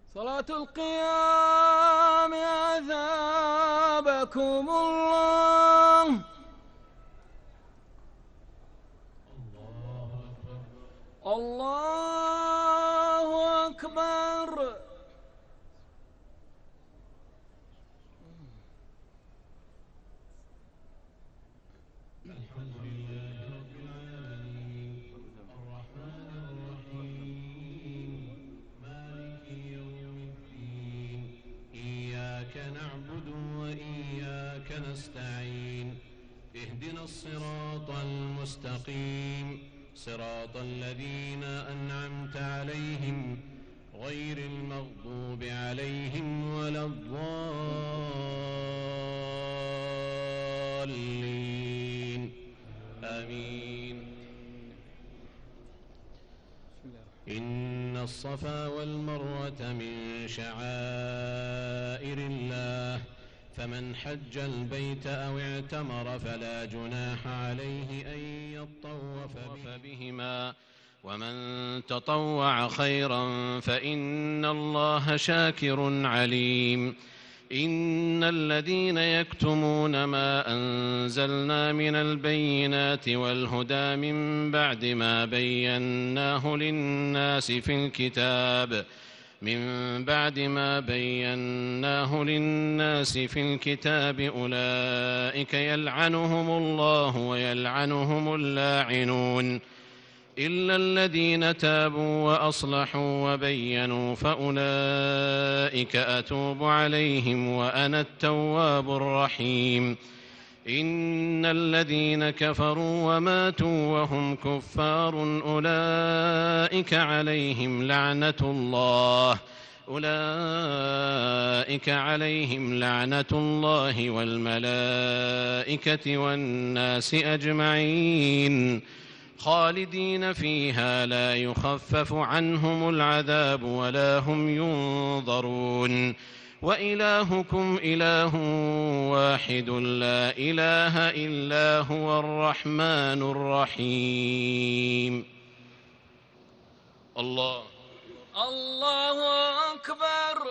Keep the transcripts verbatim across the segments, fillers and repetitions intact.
صلاة القيام أثابكم الله. الله أكبر. نعبد وإياك نستعين اهدنا الصراط المستقيم صراط الذين أنعمت عليهم غير المغضوب عليهم ولا الضالين آمين. إن الصفا والمروة من شعائر الله فمن حج البيت أو اعتمر فلا جناح عليه أن يطوف بهما ومن تطوع خيرا فإن الله شاكر عليم. إن الذين يكتمون ما أنزلنا من البينات والهدى من بعد ما بيناه للناس في الكتاب من بعد ما بيناه للناس في الكتاب أولئك يلعنهم الله ويلعنهم اللاعنون إلا الذين تابوا وأصلحوا وبينوا فأولئك أتوب عليهم وأنا التواب الرحيم. إن الذين كفروا وماتوا وهم كفار أولئك عليهم لعنة الله أولئك عليهم لعنة الله والملائكة والناس أجمعين خالدين فيها لا يخفف عنهم العذاب ولا هم ينظرون. وإلهكم إله واحد لا إله إلا هو الرحمن الرحيم. الله الله أكبر.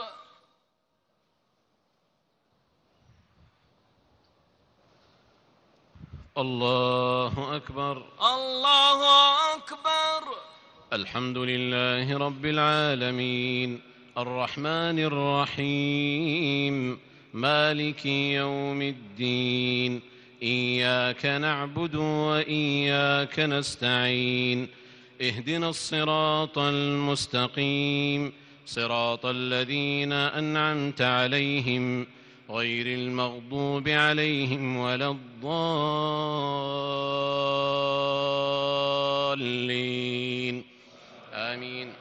الله أكبر. الله أكبر. الحمد لله رب العالمين الرحمن الرحيم مالك يوم الدين إياك نعبد وإياك نستعين اهدنا الصراط المستقيم صراط الذين أنعمت عليهم غير المغضوب عليهم ولا الضالين آمين.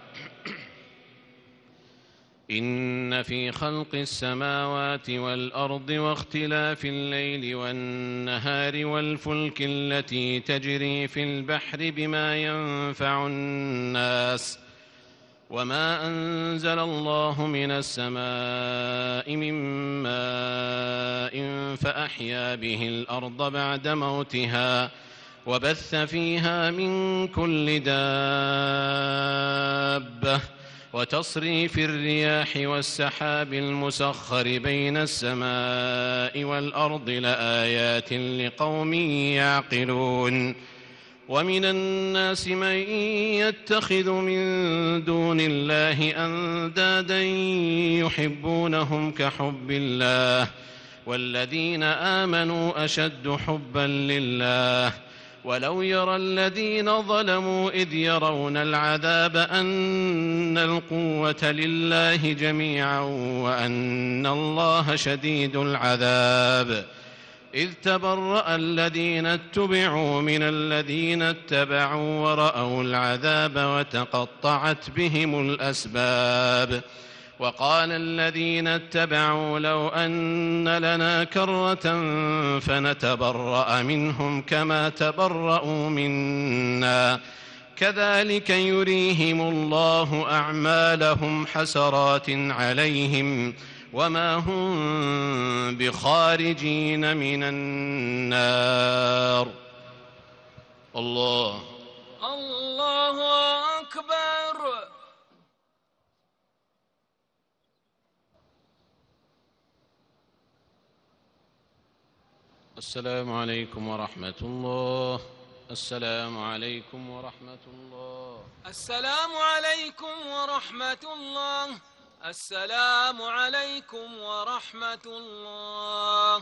إن في خلق السماوات والأرض واختلاف الليل والنهار والفلك التي تجري في البحر بما ينفع الناس وما أنزل الله من السماء من ماء فأحيا به الأرض بعد موتها وبث فيها من كل دابة وتصريف الرياح والسحاب المسخر بين السماء والأرض لآيات لقوم يعقلون. ومن الناس من يتخذ من دون الله أندادا يحبونهم كحب الله والذين آمنوا أشد حبا لله ولو يرى الذين ظلموا إذ يرون العذاب أن القوة لله جميعا وأن الله شديد العذاب إذ تبرأ الذين اتبعوا من الذين اتبعوا ورأوا العذاب وتقطعت بهم الأسباب وقال الذين اتبعوا لو أن لنا كرة فنتبرأ منهم كما تبرأوا منا كذلك يريهم الله أعمالهم حسرات عليهم وما هم بخارجين من النار. الله الله أكبر. السلام عليكم ورحمة الله. السلام عليكم ورحمة الله. السلام عليكم ورحمة الله. السلام عليكم ورحمة الله.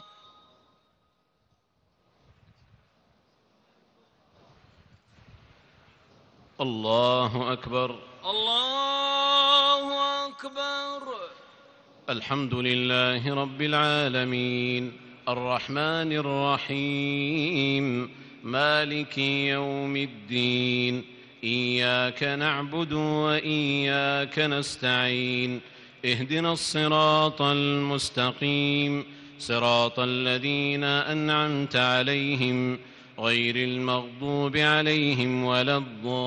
الله أكبر. الله أكبر. الحمد لله رب العالمين الرحمن الرحيم مالك يوم الدين إياك نعبد وإياك نستعين اهدنا الصراط المستقيم صراط الذين أنعمت عليهم غير المغضوب عليهم ولا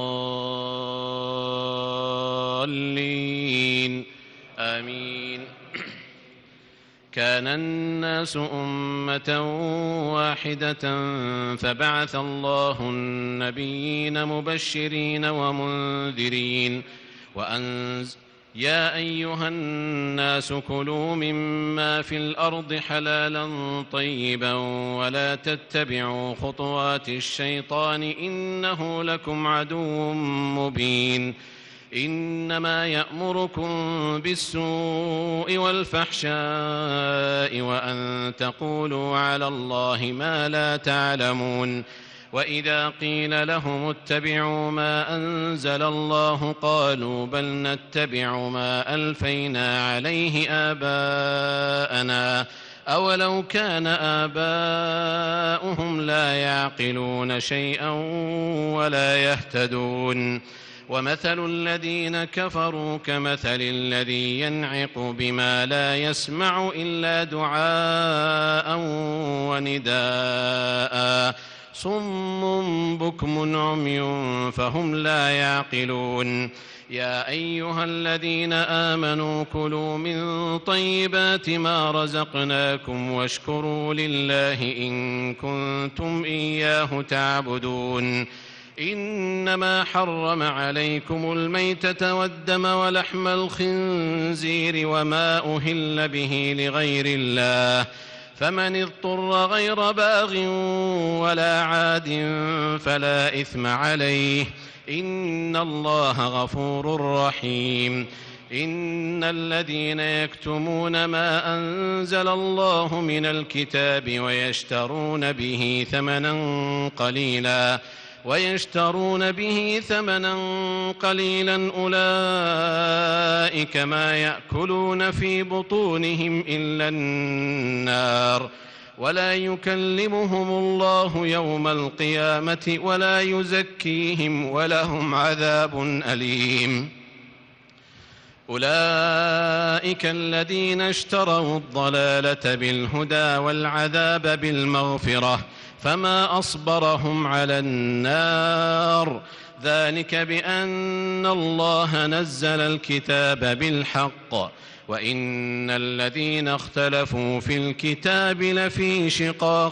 الضالين آمين. كان الناس أمة واحدة فبعث الله النبيين مبشرين ومنذرين وأنزل يا أيها الناس كلوا مما في الأرض حلالا طيبا ولا تتبعوا خطوات الشيطان إنه لكم عدو مبين. إنما يأمركم بالسوء والفحشاء وأن تقولوا على الله ما لا تعلمون. وإذا قيل لهم اتبعوا ما أنزل الله قالوا بل نتبع ما ألفينا عليه آباءنا أولو كان آباؤهم لا يعقلون شيئا ولا يهتدون. ومثل الذين كفروا كمثل الذي ينعق بما لا يسمع إلا دعاء ونداء صم بكم عمي فهم لا يعقلون. يا أيها الذين آمنوا كلوا من طيبات ما رزقناكم واشكروا لله إن كنتم إياه تعبدون. إنما حرم عليكم الميتة والدم ولحم الخنزير وما أهل به لغير الله فمن اضطر غير باغ ولا عاد فلا إثم عليه إن الله غفور رحيم. إن الذين يكتمون ما أنزل الله من الكتاب ويشترون به ثمنا قليلا ويشترون به ثمنا قليلا أولئك ما يأكلون في بطونهم إلا النار ولا يكلمهم الله يوم القيامة ولا يزكيهم ولهم عذاب أليم. أولئك الذين اشتروا الضلالة بالهدى والعذاب بالمغفرة فما أصبرهم على النار ذلك بأن الله نزل الكتاب بالحق وإن الذين اختلفوا في الكتاب لفي شقاق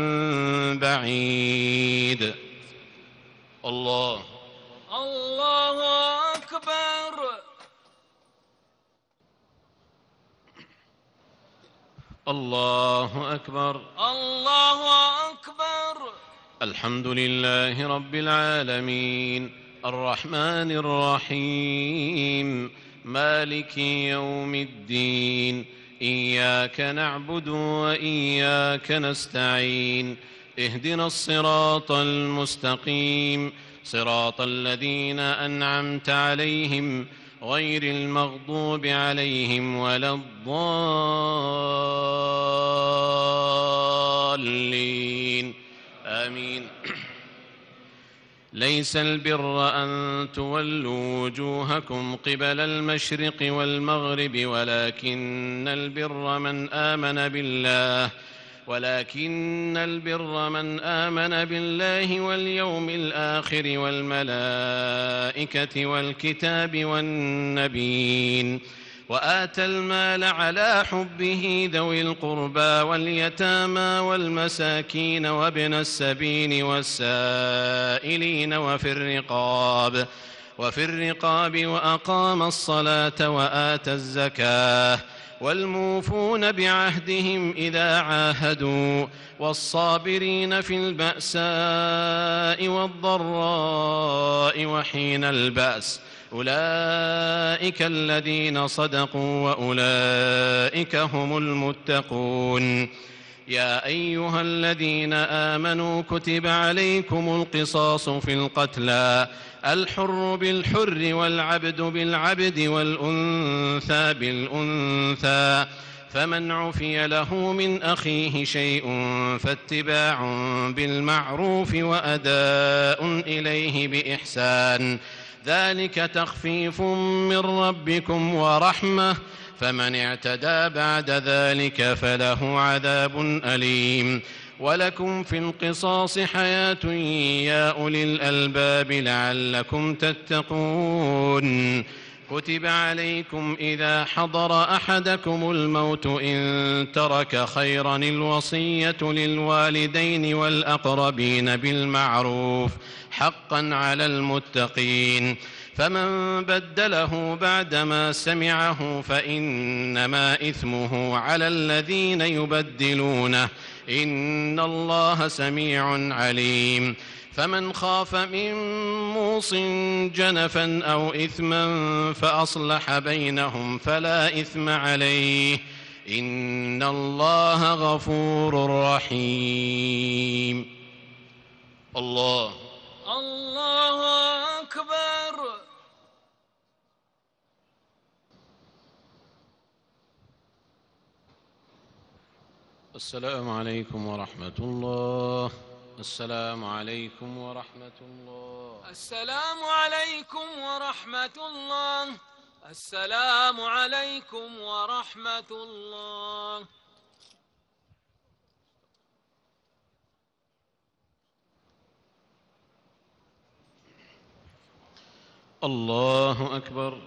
بعيد. الله الله أكبر. الله أكبر. الله أكبر. الحمد لله رب العالمين الرحمن الرحيم مالك يوم الدين إياك نعبد وإياك نستعين اهدنا الصراط المستقيم صراط الذين أنعمت عليهم غير المغضوب عليهم ولا الضالين آمين. ليس البر أن تولوا وجوهكم قبل المشرق والمغرب ولكن البر من آمن بالله ولكن البر من آمن بالله واليوم الآخر والملائكة والكتاب والنبيين وآتى المال على حبه ذوي القربى واليتامى والمساكين وابن السبيل والسائلين وفي الرقاب وفي الرقاب وأقام الصلاة وآتى الزكاة والموفون بعهدهم إذا عاهدوا والصابرين في البأساء والضراء وحين البأس أولئك الذين صدقوا وأولئك هم المتقون. يا أيها الذين آمنوا كتب عليكم القصاص في القتلى الحر بالحر والعبد بالعبد والأنثى بالأنثى فمن عفي له من أخيه شيء فاتباع بالمعروف وأداء إليه بإحسان ذلك تخفيف من ربكم ورحمة فمن اعتدى بعد ذلك فله عذاب أليم. ولكم في القصاص حياة يا أولي الألباب لعلكم تتقون. كتب عليكم إذا حضر أحدكم الموت إن ترك خيرا الوصية للوالدين والأقربين بالمعروف حقا على المتقين. فمن بدله بعدما سمعه فإنما إثمه على الذين يبدلونه إن الله سميع عليم. فمن خاف من موص جنفا أو إثما فأصلح بينهم فلا إثم عليه إن الله غفور رحيم. الله الله أكبر. السلام عليكم ورحمة الله. السلام عليكم ورحمة الله. السلام عليكم ورحمة الله. السلام عليكم ورحمة الله. الله أكبر.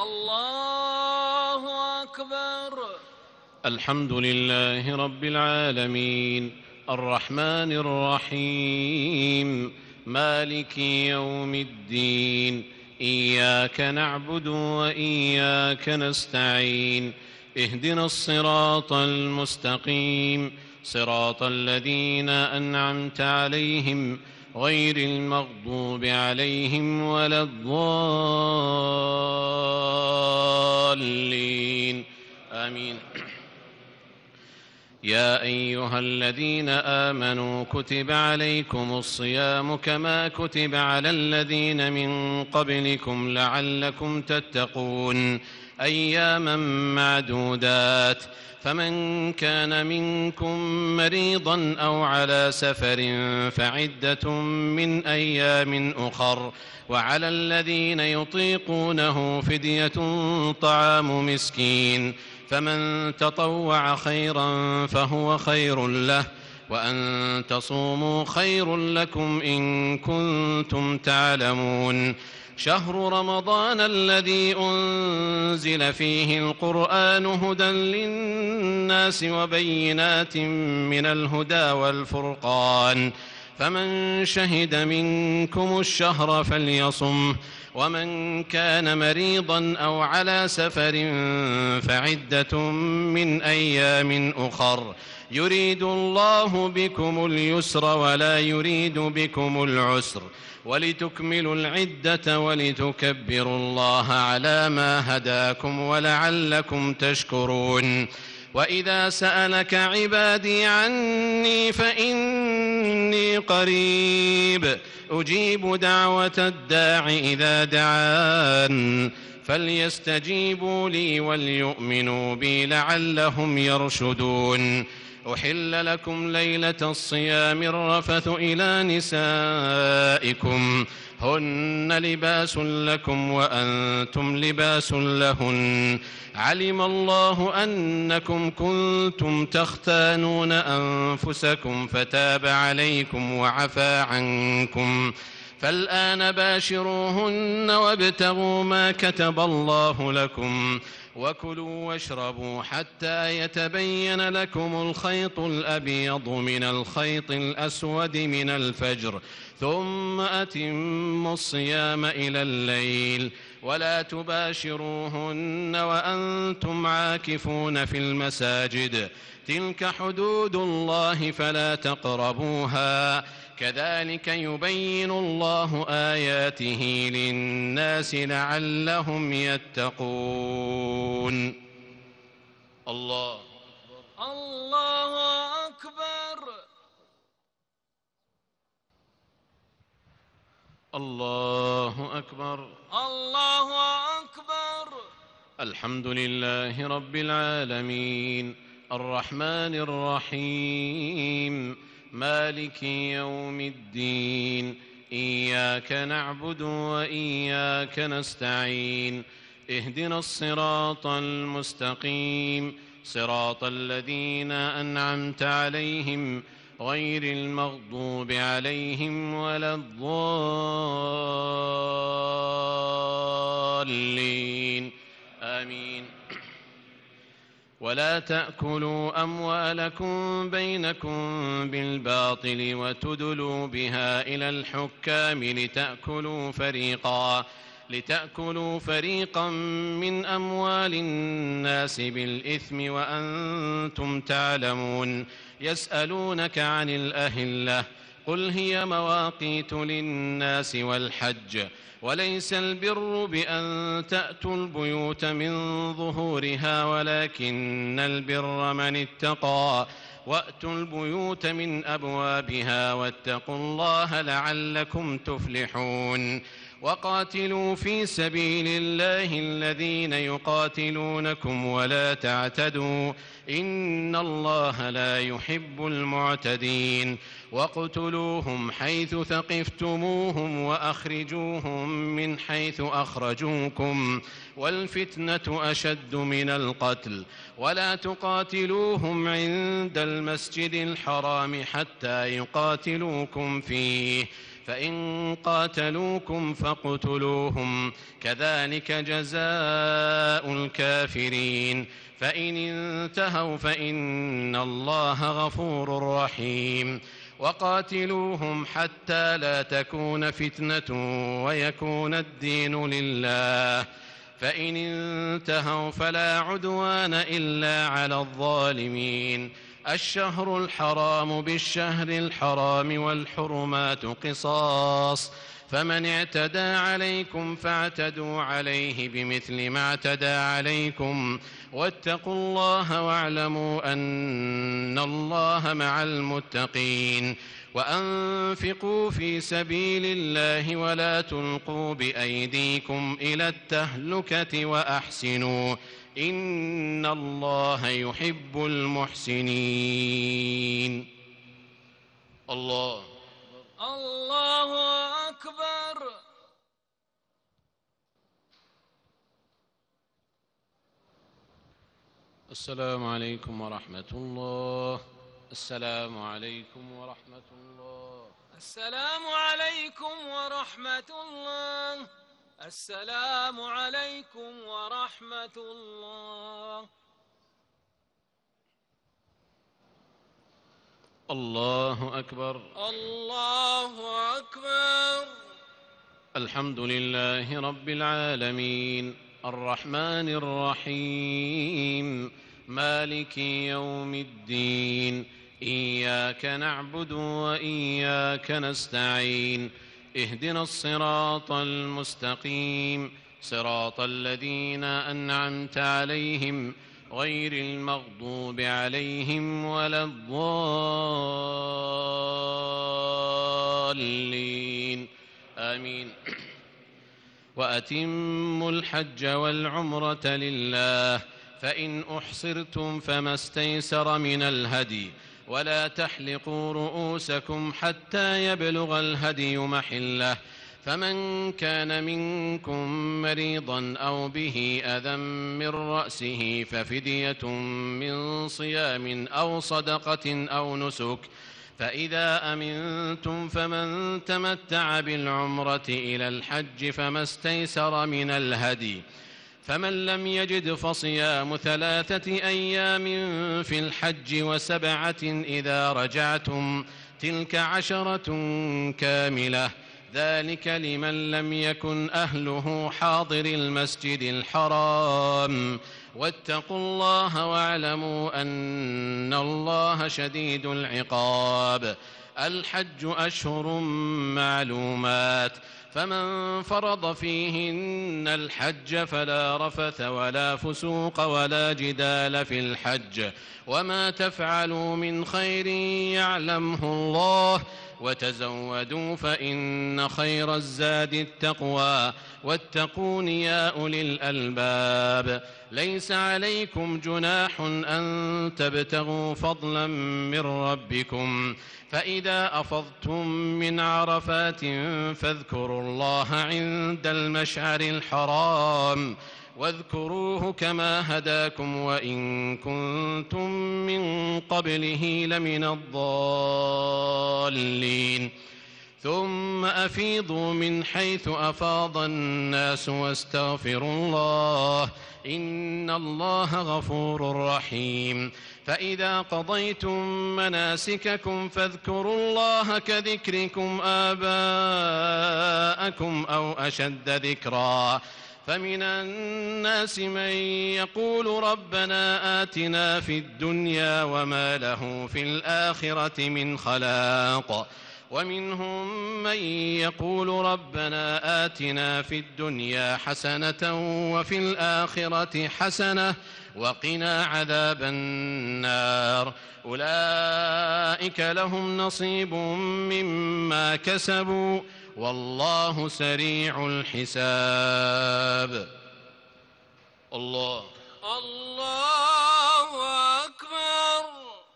الله أكبر. الحمد لله رب العالمين الرحمن الرحيم مالك يوم الدين إياك نعبد وإياك نستعين اهدنا الصراط المستقيم صراط الذين أنعمت عليهم غير المغضوب عليهم ولا الضالين آمين. يا أيها الذين آمنوا كتب عليكم الصيام كما كتب على الذين من قبلكم لعلكم تتقون أياما معدودات فمن كان منكم مريضا أو على سفر فعدة من أيام أخر وعلى الذين يطيقونه فدية طعام مسكين فمن تطوع خيرا فهو خير له وأن تصوموا خير لكم إن كنتم تعلمون. شهر رمضان الذي أنزل فيه القرآن هدى للناس وبينات من الهدى والفرقان فمن شهد منكم الشهر فليصمه ومن كان مريضا أو على سفر فعدة من أيام أخر يريد الله بكم اليسر ولا يريد بكم العسر ولتكملوا العدة ولتكبروا الله على ما هداكم ولعلكم تشكرون. وإذا سألك عبادي عني فإني قريب أجيب دعوة الداع إذا دعان فليستجيبوا لي وليؤمنوا بي لعلهم يرشدون. أحل لكم ليلة الصيام الرفث إلى نسائكم هن لباس لكم وأنتم لباس لهن علم الله أنكم كنتم تختانون أنفسكم فتاب عليكم وعفى عنكم فالآن باشروهن وابتغوا ما كتب الله لكم وكلوا واشربوا حتى يتبين لكم الخيط الأبيض من الخيط الأسود من الفجر ثم أتموا الصيام إلى الليل ولا تباشروهن وأنتم عاكفون في المساجد تلك حدود الله فلا تقربوها كذلك يبين الله آياته للناس لعلهم يتقون. الله الله أكبر. الله أكبر. الله أكبر. الحمد لله رب العالمين الرحمن الرحيم مالك يوم الدين إياك نعبد وإياك نستعين اهدنا الصراط المستقيم صراط الذين أنعمت عليهم غير المغضوب عليهم ولا الضالين آمين. ولا تأكلوا أموالكم بينكم بالباطل وتدلوا بها إلى الحكام لتأكلوا فريقا لتأكلوا فريقا من أموال الناس بالإثم وأنتم تعلمون. يسألونك عن الأهلة قل هي مواقيت للناس والحج وليس البر بأن تأتوا البيوت من ظهورها ولكن البر من اتقى وأتوا البيوت من أبوابها واتقوا الله لعلكم تفلحون. وقاتلوا في سبيل الله الذين يقاتلونكم ولا تعتدوا إن الله لا يحب المعتدين. واقتلوهم حيث ثقفتموهم وأخرجوهم من حيث أخرجوكم والفتنة أشد من القتل ولا تقاتلوهم عند المسجد الحرام حتى يقاتلوكم فيه فإن قاتلوكم فاقتلوهم كذلك جزاء الكافرين. فإن انتهوا فإن الله غفور رحيم. وقاتلوهم حتى لا تكون فتنة ويكون الدين لله فإن انتهوا فلا عدوان إلا على الظالمين. الشهر الحرام بالشهر الحرام والحرمات قصاص فمن اعتدى عليكم فاعتدوا عليه بمثل ما اعتدى عليكم واتقوا الله واعلموا أن الله مع المتقين. وأنفقوا في سبيل الله ولا تلقوا بأيديكم إلى التهلكة وأحسنوا إن الله يحب المحسنين. الله الله أكبر. السلام عليكم ورحمة الله. السلام عليكم ورحمة الله. السلام عليكم ورحمة الله. السلام عليكم ورحمة الله. الله أكبر. الله أكبر. الحمد لله رب العالمين الرحمن الرحيم مالك يوم الدين إياك نعبد وإياك نستعين اهدنا الصراط المستقيم صراط الذين أنعمت عليهم غير المغضوب عليهم ولا الضالين آمين. وأتموا الحج والعمرة لله فإن أحصرتم فما استيسر من الهدي ولا تحلقوا رؤوسكم حتى يبلغ الهدي محله فمن كان منكم مريضا أو به أذى من رأسه ففدية من صيام أو صدقة أو نسك فإذا أمنتم فمن تمتع بالعمرة إلى الحج فما استيسر من الهدي فمن لم يجد فصيام ثلاثة أيام في الحج وسبعة إذا رجعتم تلك عشرة كاملة ذلك لمن لم يكن أهله حاضر المسجد الحرام. واتقوا الله واعلموا أن الله شديد العقاب. الحج أشهر معلومات، فمن فرض فيهن الحج فلا رفث ولا فسوق ولا جدال في الحج، وما تفعلوا من خير يعلمه الله، وتزودوا فإن خير الزاد التقوى، واتقون يا أولي الألباب. ليس عليكم جناح أن تبتغوا فضلا من ربكم، فإذا أفضتم من عرفات فاذكروا الله عند المشعر الحرام، واذكروه كما هداكم وإن كنتم من قبله لمن الضالين. ثم أفيضوا من حيث أفاض الناس واستغفروا الله إن الله غفور رحيم. فإذا قضيتم مناسككم فاذكروا الله كذكركم آباءكم أو أشد ذكرا. فمن الناس من يقول ربنا آتنا في الدنيا وما له في الآخرة من خلاق، ومنهم من يقول ربنا آتنا في الدنيا حسنة وفي الآخرة حسنة وقنا عذاب النار. أولئك لهم نصيب مما كسبوا والله سريع الحساب. الله الله أكبر.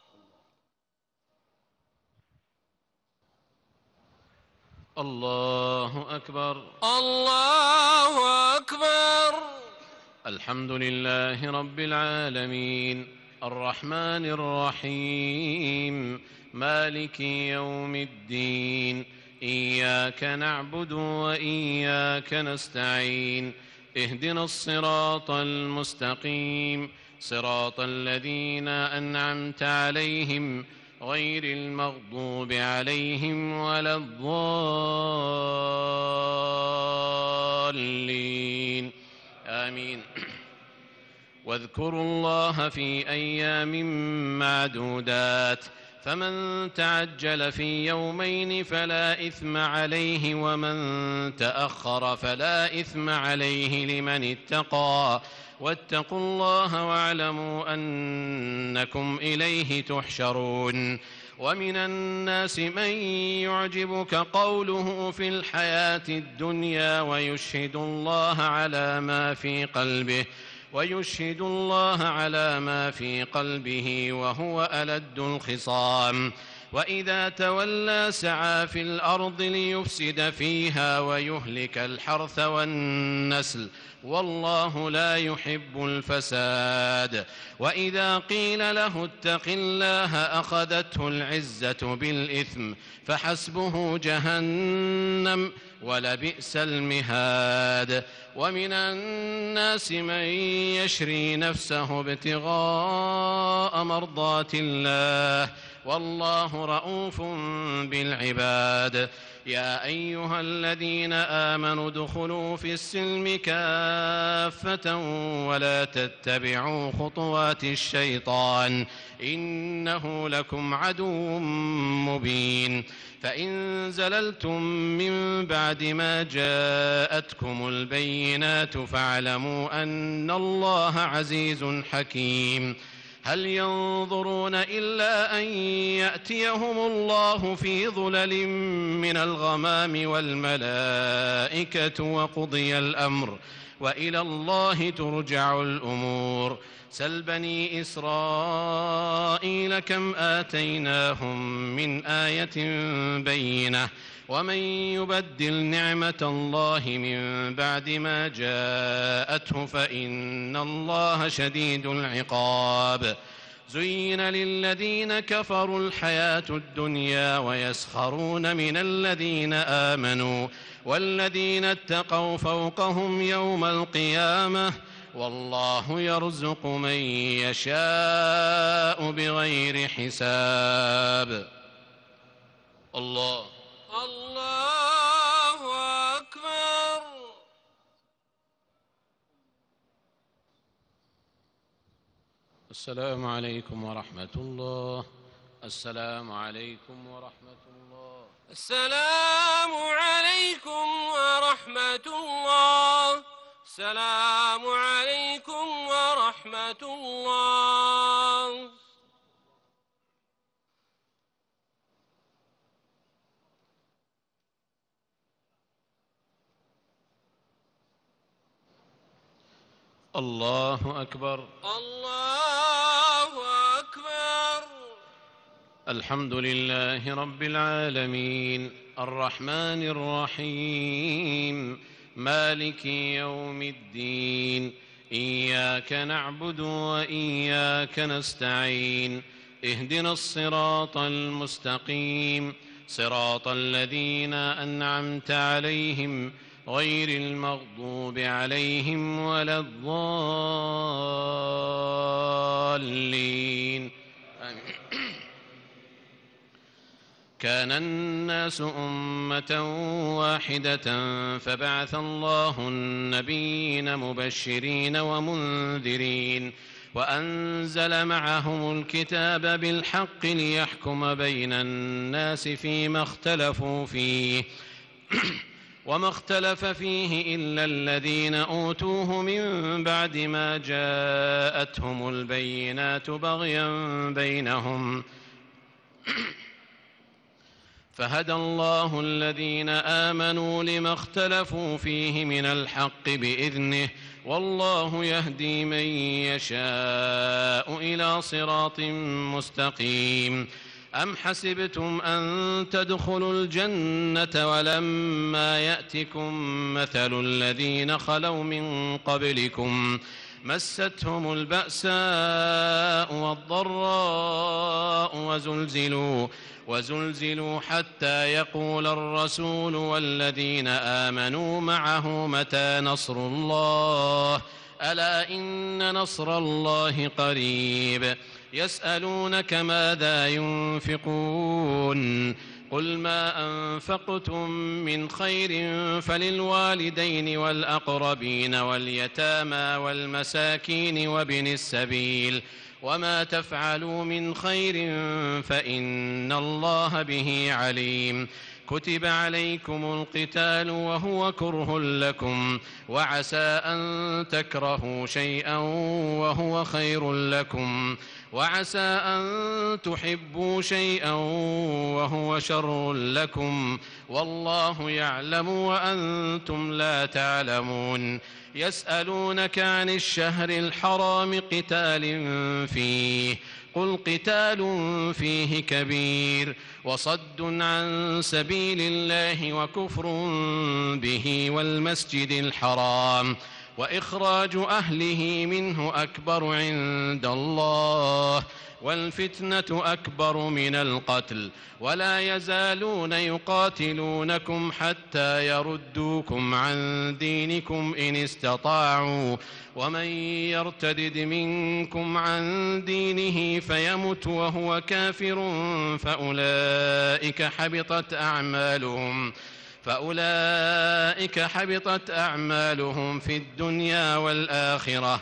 الله أكبر. الله أكبر. الحمد لله رب العالمين الرحمن الرحيم مالك يوم الدين. إياك نعبد وإياك نستعين. اهدنا الصراط المستقيم صراط الذين أنعمت عليهم غير المغضوب عليهم ولا الضالين آمين. واذكروا الله في أيام معدودات، فمن تعجل في يومين فلا إثم عليه ومن تأخر فلا إثم عليه لمن اتقى. واتقوا الله واعلموا أنكم إليه تحشرون. ومن الناس من يعجبك قوله في الحياة الدنيا ويشهد الله على ما في قلبه ويشهد الله على ما في قلبه وهو ألد الخصام. وإذا تولى سعى في الأرض ليفسد فيها ويهلك الحرث والنسل والله لا يحب الفساد. وإذا قيل له اتق الله أخذته العزة بالإثم فحسبه جهنم ولبئس المهاد. ومن الناس من يشري نفسه ابتغاء مرضات الله والله رؤوف بالعباد. يا أيها الذين آمنوا ادخلوا في السلم كافة ولا تتبعوا خطوات الشيطان إنه لكم عدو مبين. فإن زللتم من بعد ما جاءتكم البينات فاعلموا أن الله عزيز حكيم. هل ينظرون إلا أن يأتيهم الله في ظلل من الغمام والملائكة وقضي الأمر وإلى الله ترجع الأمور. سل بني إسرائيل كم آتيناهم من آية بينة ومن يبدل نعمة الله من بعد ما جاءته فإن الله شديد العقاب. زين للذين كفروا الحياة الدنيا ويسخرون من الذين آمنوا والذين اتقوا فوقهم يوم القيامة والله يرزق من يشاء بغير حساب. الله الله السلام عليكم ورحمة الله. السلام عليكم ورحمة الله. السلام عليكم ورحمة الله. السلام عليكم ورحمة الله. الله أكبر. الله أكبر. الحمد لله رب العالمين الرحمن الرحيم مالك يوم الدين إياك نعبد وإياك نستعين اهدنا الصراط المستقيم صراط الذين أنعمت عليهم غير المغضوب عليهم ولا الضالين آمين. كان الناس أمة واحدة فبعث الله النبيين مبشرين ومنذرين وأنزل معهم الكتاب بالحق ليحكم بين الناس فيما اختلفوا فيه وما اختلف فيه إلا الذين أوتوه من بعد ما جاءتهم البينات بغيا بينهم فهدى الله الذين آمنوا لما اختلفوا فيه من الحق بإذنه والله يهدي من يشاء إلى صراط مستقيم. أم حسبتم أن تدخلوا الجنة ولما يأتكم مثل الذين خلوا من قبلكم مستهم البأساء والضراء وزلزلوا وزلزلوا حتى يقول الرسول والذين آمنوا معه متى نصر الله ألا إن نصر الله قريب. يسألونك ماذا ينفقون قل ما أنفقتم من خير فللوالدين والأقربين واليتامى والمساكين وابن السبيل وما تفعلوا من خير فإن الله به عليم. كتب عليكم القتال وهو كره لكم وعسى أن تكرهوا شيئا وهو خير لكم وعسى أن تحبوا شيئا وهو شر لكم والله يعلم وأنتم لا تعلمون. يسألونك عن الشهر الحرام قتال فيه قل قتال فيه كبير وصد عن سبيل الله وكفر به والمسجد الحرام وإخراج أهله منه أكبر عند الله والفتنة أكبر من القتل ولا يزالون يقاتلونكم حتى يردوكم عن دينكم إن استطاعوا ومن يرتدد منكم عن دينه فيمت وهو كافر فأولئك حبطت أعمالهم فأولئك حبطت أعمالهم في الدنيا والآخرة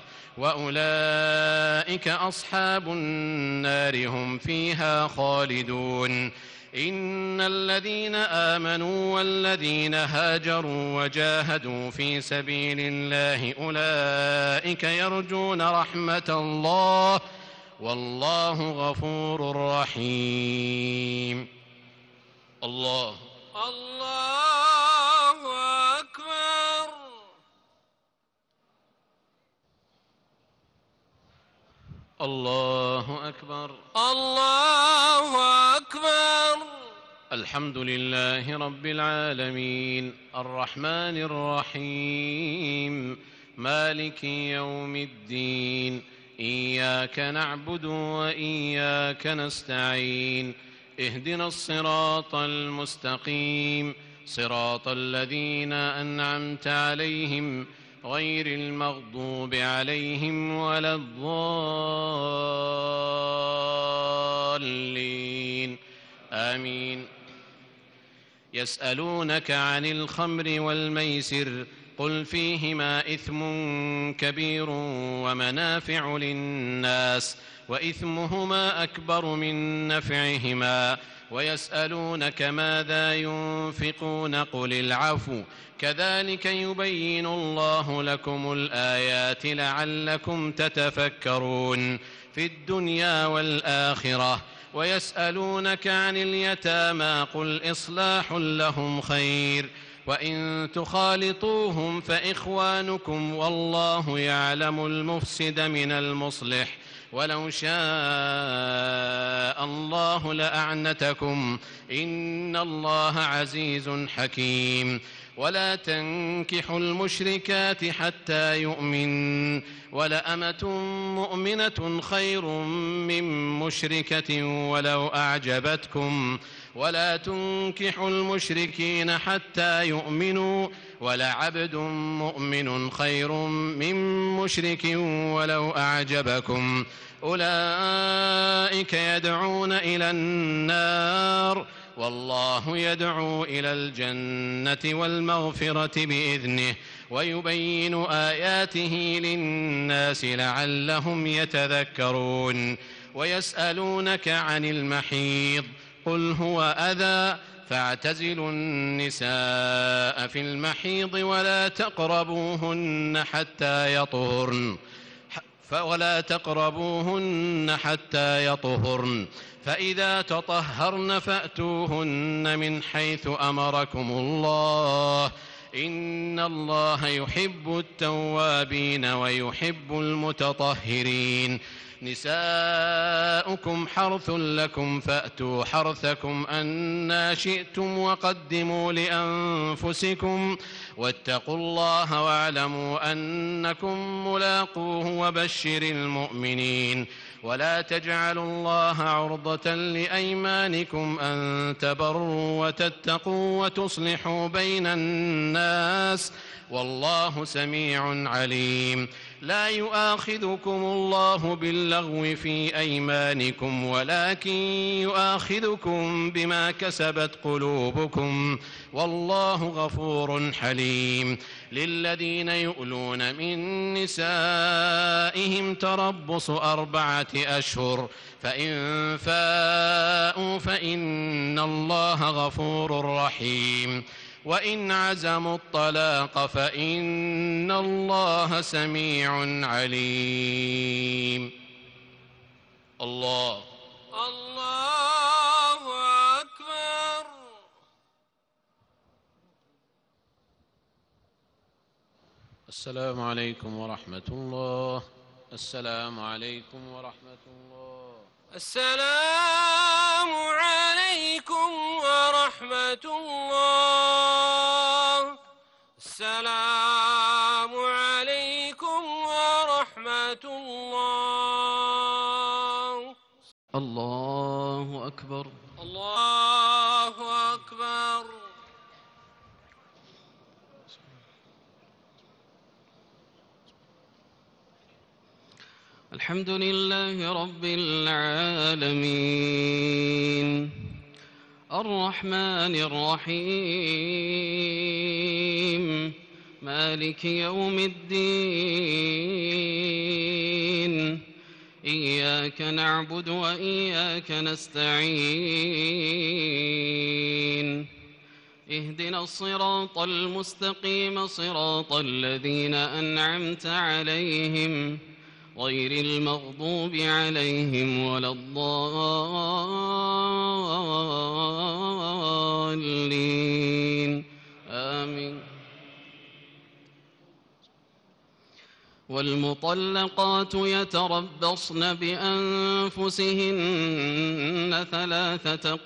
وأولئك أصحاب النار هم فيها خالدون. إن الذين آمنوا والذين هاجروا وجاهدوا في سبيل الله أولئك يرجون رحمة الله والله غفور رحيم. الله الله أكبر. الله أكبر. الله أكبر. الحمد لله رب العالمين الرحمن الرحيم مالك يوم الدين إياك نعبد وإياك نستعين اهدنا الصراط المستقيم صراط الذين أنعمت عليهم غير المغضوب عليهم ولا الضالين آمين. يسألونك عن الخمر والميسر قل فيهما إثم كبير ومنافع للناس وإثمهما أكبر من نفعهما ويسألونك ماذا ينفقون قل العفو كذلك يبين الله لكم الآيات لعلكم تتفكرون في الدنيا والآخرة ويسألونك عن اليتامى قل إصلاح لهم خير وإن تخالطوهم فإخوانكم والله يعلم المفسد من المصلح ولو شاء الله لأعنتكم إن الله عزيز حكيم ولا تنكحوا المشركات حتى يؤمن ولأمة مؤمنة خير من مشركة ولو أعجبتكم ولا تنكحوا المشركين حتى يؤمنوا ولعبد مؤمن خير من مشرك ولو أعجبكم أولئك يدعون إلى النار والله يدعو إلى الجنة والمغفرة بإذنه ويبين آياته للناس لعلهم يتذكرون ويسألونك عن المحيض قل هو أذى فاعتزلوا النساء في المحيض ولا تقربوهن حتى يطهرن ولا تقربوهن حتى يطهرن فإذا تطهرن فأتوهن من حيث أمركم الله إن الله يحب التوابين ويحب المتطهرين نساؤكم حرث لكم فأتوا حرثكم أنى شئتم وقدموا لأنفسكم واتقوا الله واعلموا أنكم ملاقوه وبشر المؤمنين ولا تجعلوا الله عرضة لأيمانكم أن تبروا وتتقوا وتصلحوا بين الناس والله سميع عليم لا يؤاخذكم الله باللغو في أيمانكم ولكن يؤاخذكم بما كسبت قلوبكم والله غفور حليم للذين يؤلون من نسائهم تربص أربعة أشهر فإن فاءوا فإن الله غفور رحيم وإن عزموا الطلاق فإن الله سميع عليم الله الله أكبر. السلام عليكم ورحمة الله. السلام عليكم ورحمة الله. السلام عليكم ورحمة الله. السلام عليكم ورحمة الله. الله أكبر. الله أكبر. الحمد لله رب العالمين الرحمن الرحيم مالك يوم الدين إياك نعبد وإياك نستعين اهدنا الصراط المستقيم صراط الذين أنعمت عليهم غير المغضوب عليهم ولا الضالين آمين. والمطلقات يتربصن بأنفسهن ثلاثة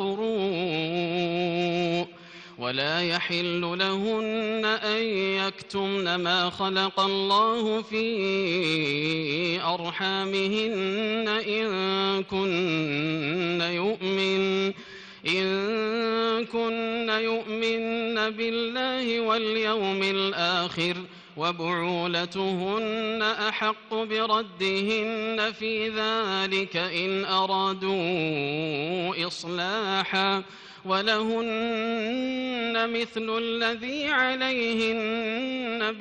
قروء ولا يحل لهن أن يكتمن ما خلق الله في أرحامهن إن كن يؤمن إن كن يؤمن بالله واليوم الآخر وبعولتهن أحق بردهن في ذلك إن أرادوا إصلاحا ولهن مثل الذي عليهن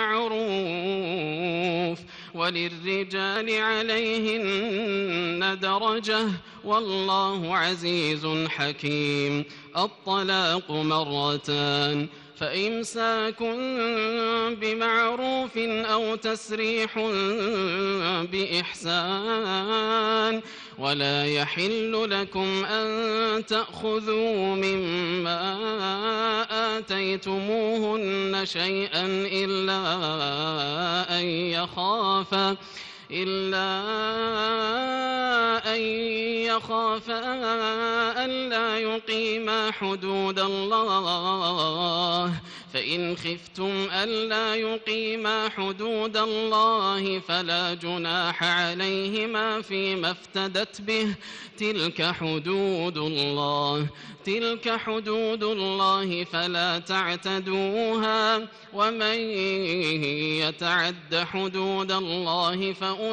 بالمعروف وللرجال عليهن درجة والله عزيز حكيم. الطلاق مرتان فإمساك بمعروف أو تسريح بإحسان ولا يحل لكم أن تأخذوا مما آتيتموهن شيئا إلا أن يخافا إلا أن يخافا ألا يقيما حدود الله فإن خفتم ألا يقيما حدود الله فلا جناح عليهما فيما افتدت به تلك حدود الله تلك حدود الله فلا تعتدوها ومن يتعد حدود الله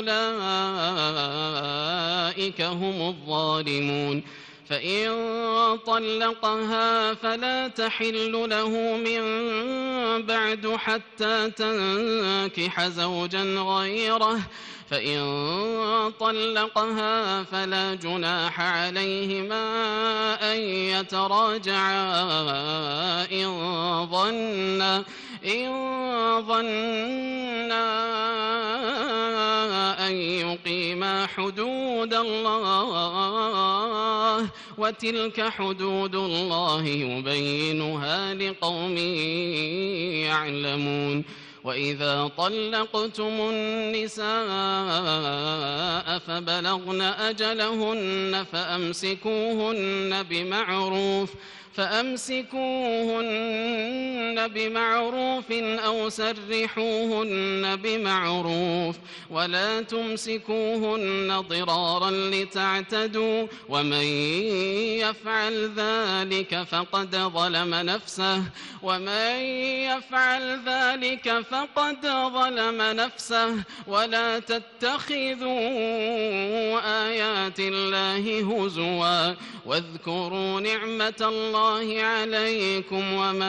فأولئك هم الظالمون. فإن طلقها فلا تحل له من بعد حتى تنكح زوجا غيره فإن طلقها فلا جناح عليهما أن يتراجعا إن ظنا إن ظنا أن يقيما حدود الله وتلك حدود الله يبينها لقوم يعلمون. وإذا طلقتم النساء فبلغن أجلهن فأمسكوهن بمعروف فأمسكوهن بمعروف أو سرحوهن بمعروف ولا تمسكوهن ضرارا لتعتدوا ومن يفعل ذلك فقد ظلم نفسه ومن يفعل ذلك فقد ظلم نفسه ولا تتخذوا آيات الله هزوا واذكروا نعمة الله عليكم وما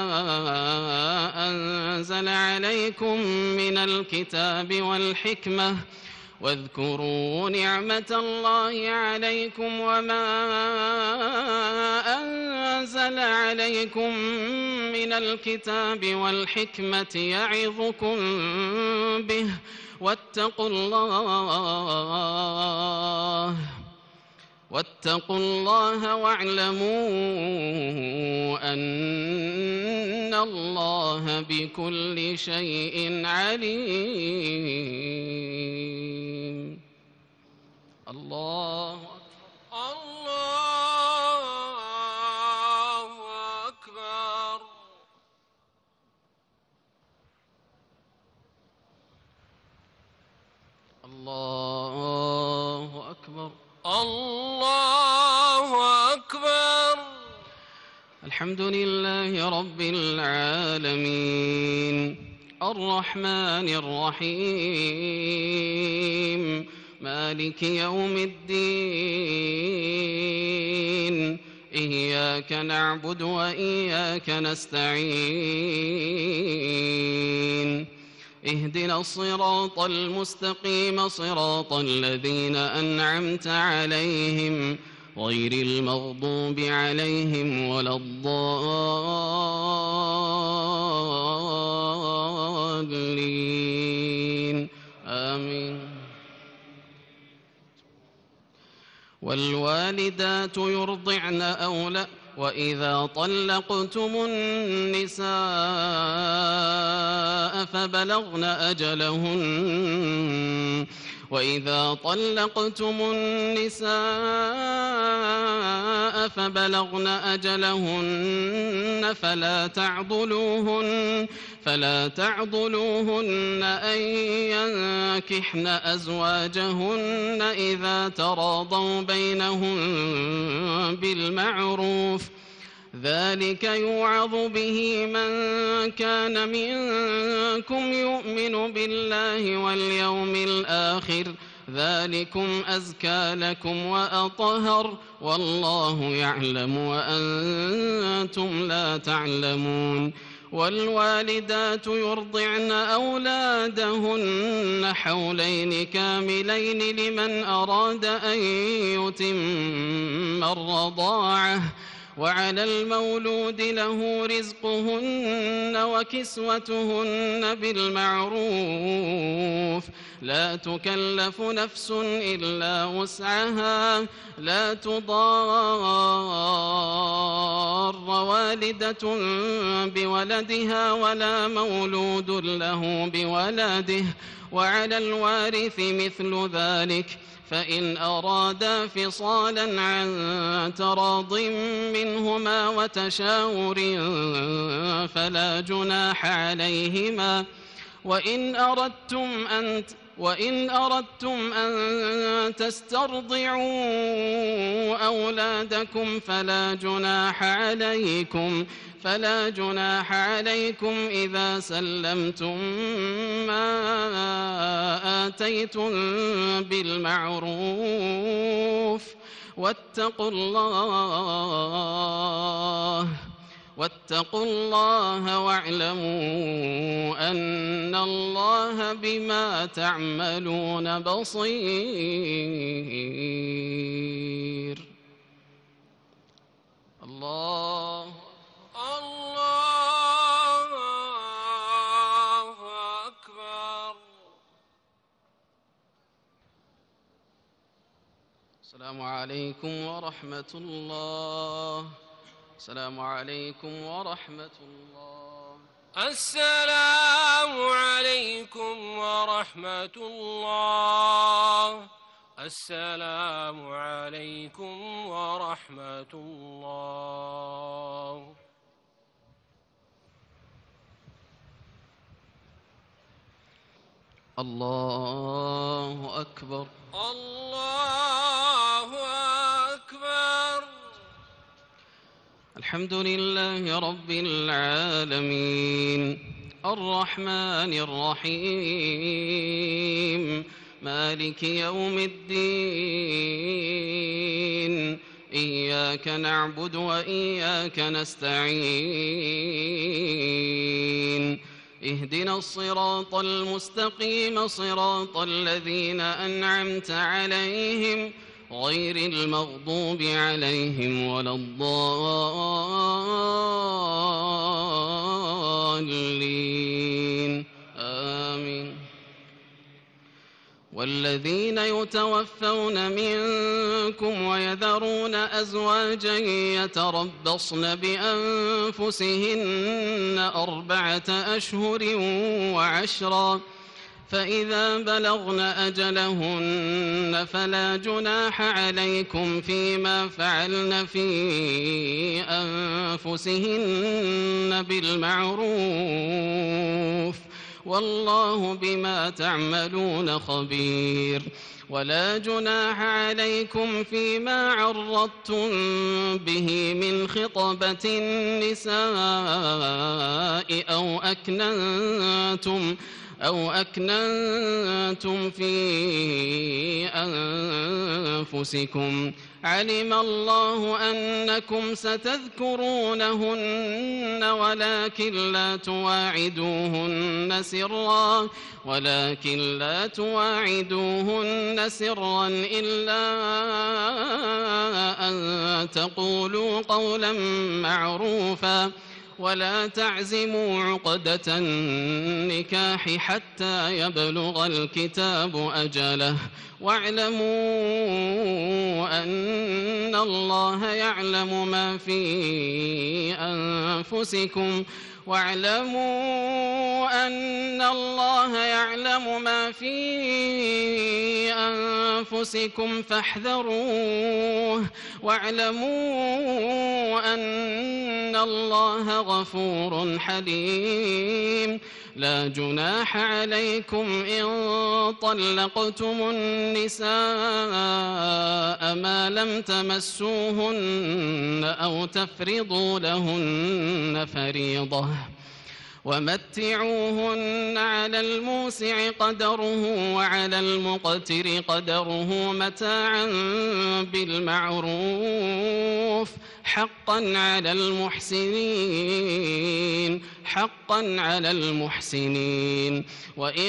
أنزل عليكم من الكتاب والحكمة واذكروا نعمة الله عليكم وما أنزل عليكم من الكتاب والحكمة يعظكم به واتقوا الله واتقوا الله واعلموا أن الله بكل شيء عليم. الله الله أكبر. الله أكبر. الله أكبر. الحمد لله رب العالمين الرحمن الرحيم مالك يوم الدين إياك نعبد وإياك نستعين اهدنا الصراط المستقيم صراط الذين أنعمت عليهم غير المغضوب عليهم ولا الضالين آمين. والوالدات يرضعن أولادهن وإذا طلقتم النساء فبلغن أجلهن وإذا طلقتم النساء فبلغن أجلهن فلا تعضلوهن فلا تعضلوهن أن ينكحن أزواجهن إذا تراضوا بينهم بالمعروف ذلك يوعظ به من كان منكم يؤمن بالله واليوم الآخر ذلكم أزكى لكم وأطهر والله يعلم وأنتم لا تعلمون والوالدات يرضعن أولادهن حولين كاملين لمن أراد أن يتم الرضاعة وعلى المولود له رزقهن وكسوتهن بالمعروف لا تكلف نفس إلا وسعها لا تضار والدة بولدها ولا مولود له بولده وعلى الوارث مثل ذلك فإن أرادا فصالا عن تراض منهما وتشاور فلا جناح عليهما وإن أردتم أن وإن أردتم أن تسترضعوا أولادكم فلا جناح عليكم فلا جناح عليكم إذا سلمتم ما آتيتم بالمعروف واتقوا الله واتقوا الله واعلموا أن الله بما تعملون بصير. الله الله أكبر. السلام عليكم ورحمة الله. السلام عليكم ورحمة الله. السلام عليكم ورحمة الله. السلام عليكم ورحمة الله. الله أكبر. الله أكبر. الحمد لله رب العالمين الرحمن الرحيم مالك يوم الدين إياك نعبد وإياك نستعين اهدنا الصراط المستقيم صراط الذين أنعمت عليهم غير المغضوب عليهم ولا الضالين آمين. والذين يتوفون منكم ويذرون أزواجا يتربصن بأنفسهن أربعة أشهر وعشرا فإذا بلغن أجلهن فلا جناح عليكم فيما فعلن في أنفسهن بالمعروف والله بما تعملون خبير. ولا جناح عليكم فيما عرضتم به من خطبة النساء أو أكننتم أو أكننتم في أنفسكم علم الله أنكم ستذكرونهن ولكن لا تواعدوهن سرا ولكن لا تواعدوهن سرا إلا أن تقولوا قولا معروفا ولا تعزموا عقدة النكاح حتى يبلغ الكتاب أجله واعلموا أن الله يعلم ما في أنفسكم واعلموا أن الله يعلم ما في أنفسكم فاحذروه واعلموا أن الله غفور حليم. لا جناح عليكم إن طلقتم النساء النساء ما لم تمسوهن أو تفرضوا لهن فريضة ومتعوهن على الموسع قدره وعلى المقتر قدره متاعا بالمعروف حقا على المحسنين حقا على المحسنين وإن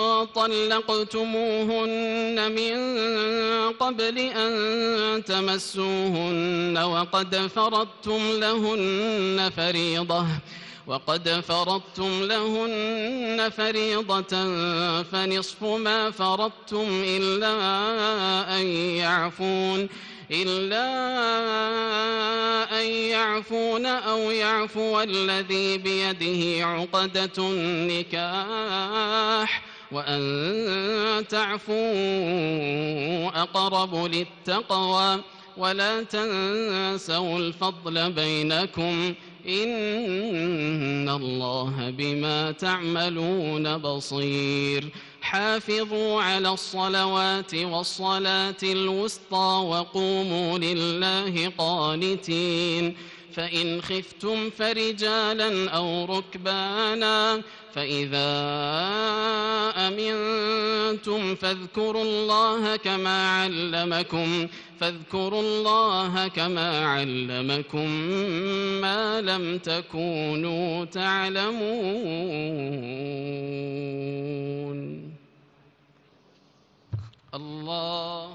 طلقتموهن من قبل أن تمسوهن وقد فرضتم لهن فريضة وقد فرضتم لهن فريضة فنصف ما فرضتم إلا أن يعفون إلا أن يعفون أو يعفو الذي بيده عقدة النكاح وأن تعفوا أقرب للتقوى ولا تنسوا الفضل بينكم إن الله بما تعملون بصير حافظوا على الصلوات والصلاة الوسطى وقوموا لله قانتين فإن خفتم فرجالا أو ركبانا فإذا أمنتم فاذكروا الله كما علمكم فاذكروا الله كما علمكم ما لم تكونوا تعلمون. الله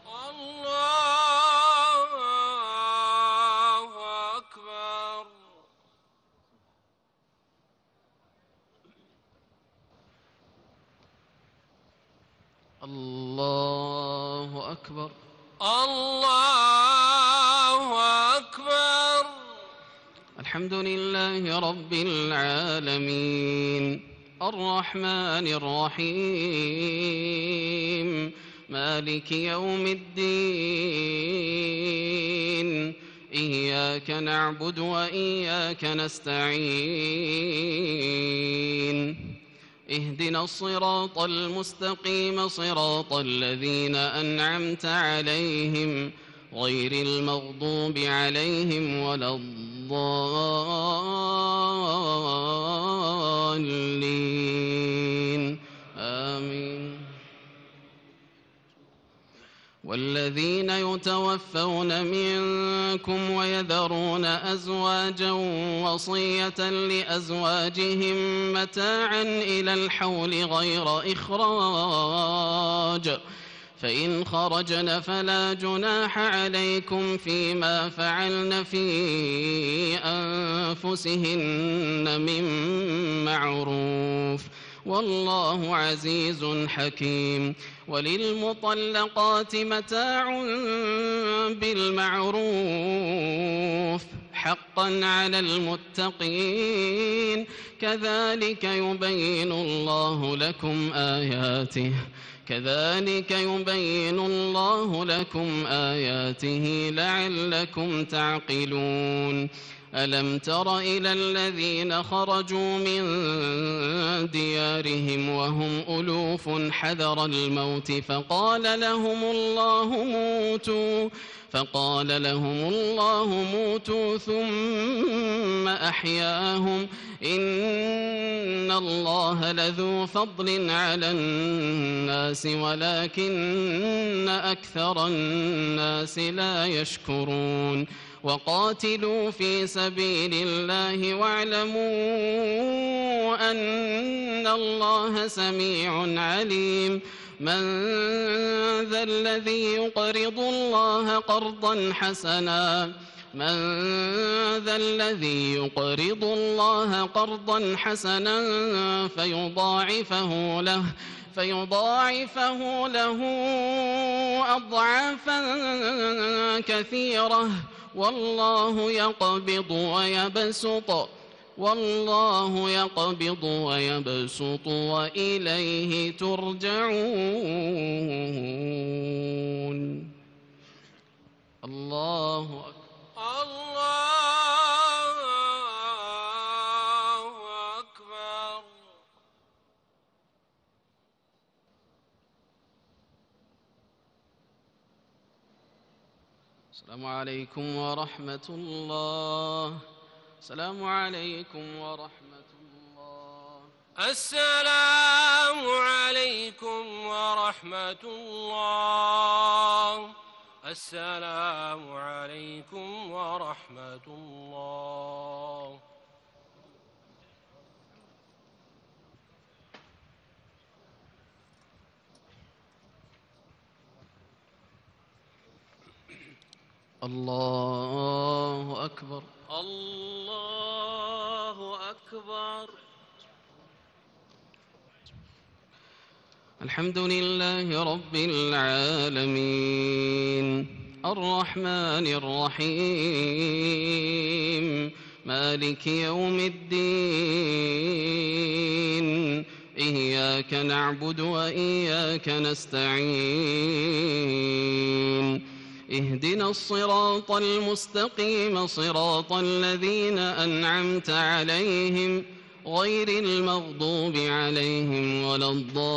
الله أكبر. الله أكبر. الله أكبر. الحمد لله رب العالمين الرحمن الرحيم مالك يوم الدين إياك نعبد وإياك نستعين اهدنا الصراط المستقيم صراط الذين أنعمت عليهم غير المغضوب عليهم ولا الضالين آمين. والذين يتوفون منكم ويذرون أزواجا وصية لأزواجهم متاعا إلى الحول غير إخراج فإن خرجن فلا جناح عليكم فيما فعلن في أنفسهن من معروف والله عزيز حكيم. وللمطلقات متاع بالمعروف حقا على المتقين كذلك يبين الله لكم آياته كذلك يبين الله لكم آياته لعلكم تعقلون. ألم تر إلى الذين خرجوا من ديارهم وهم ألوف حذر الموت فقال لهم الله موتوا فقال لهم الله موتوا ثم أحياهم إن الله لذو فضل على الناس ولكن أكثر الناس لا يشكرون. وقاتلوا في سبيل الله واعلموا أن الله سميع عليم. من ذا الذي يقرض الله قرضا حسنا من ذا الذي يقرض الله قرضا حسنا فيضاعفه له فيضاعفه له أضعافا كثيرة والله يقبض ويبسط والله يقبض ويبسط وإليه ترجعون. الله أكبر. الله أكبر. السلام عليكم ورحمة الله. السلام عليكم ورحمة الله. السلام عليكم ورحمة الله. السلام عليكم ورحمة الله. الله أكبر. الله أكبر. الحمد لله رب العالمين الرحمن الرحيم مالك يوم الدين إياك نعبد وإياك نستعين اهدنا الصراط المستقيم صراط الذين أنعمت عليهم غير المغضوب عليهم ولا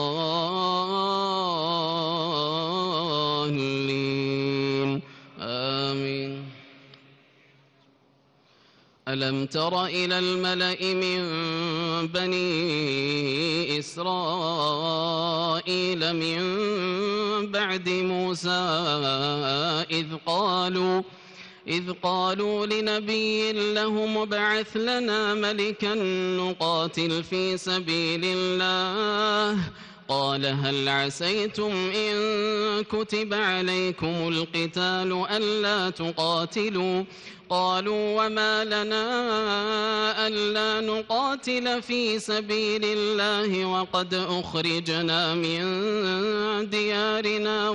الضالين آمين. ألم تر إلى الملأ من بني إسرائيل من بعد موسى إذ قالوا إذ قالوا لنبي له ابعث لنا ملكا نقاتل في سبيل الله قال هل عسيتم إن كتب عليكم القتال ألا تقاتلوا قالوا وما لنا ألا نقاتل في سبيل الله وقد أخرجنا من ديارنا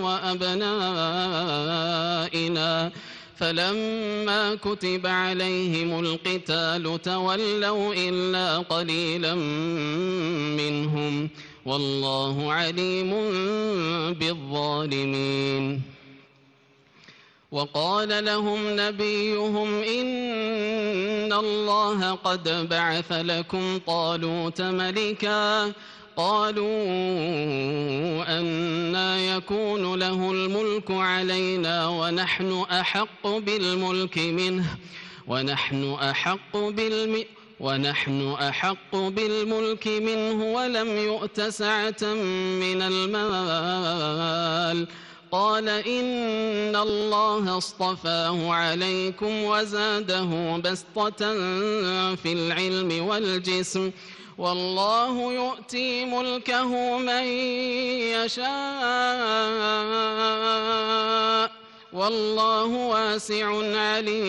وأبنائنا فلما كتب عليهم القتال تولوا إلا قليلا منهم والله عليم بالظالمين. وقال لهم نبيهم إن الله قد بعث لكم طالوت ملكا قالوا أنى يكون له الملك علينا ونحن أحق بالملك منه ونحن أحق بالملك ونحن أحق بالملك منه ولم يؤت سعة من المال قال إن الله اصطفاه عليكم وزاده بسطة في العلم والجسم والله يؤتي ملكه من يشاء والله واسع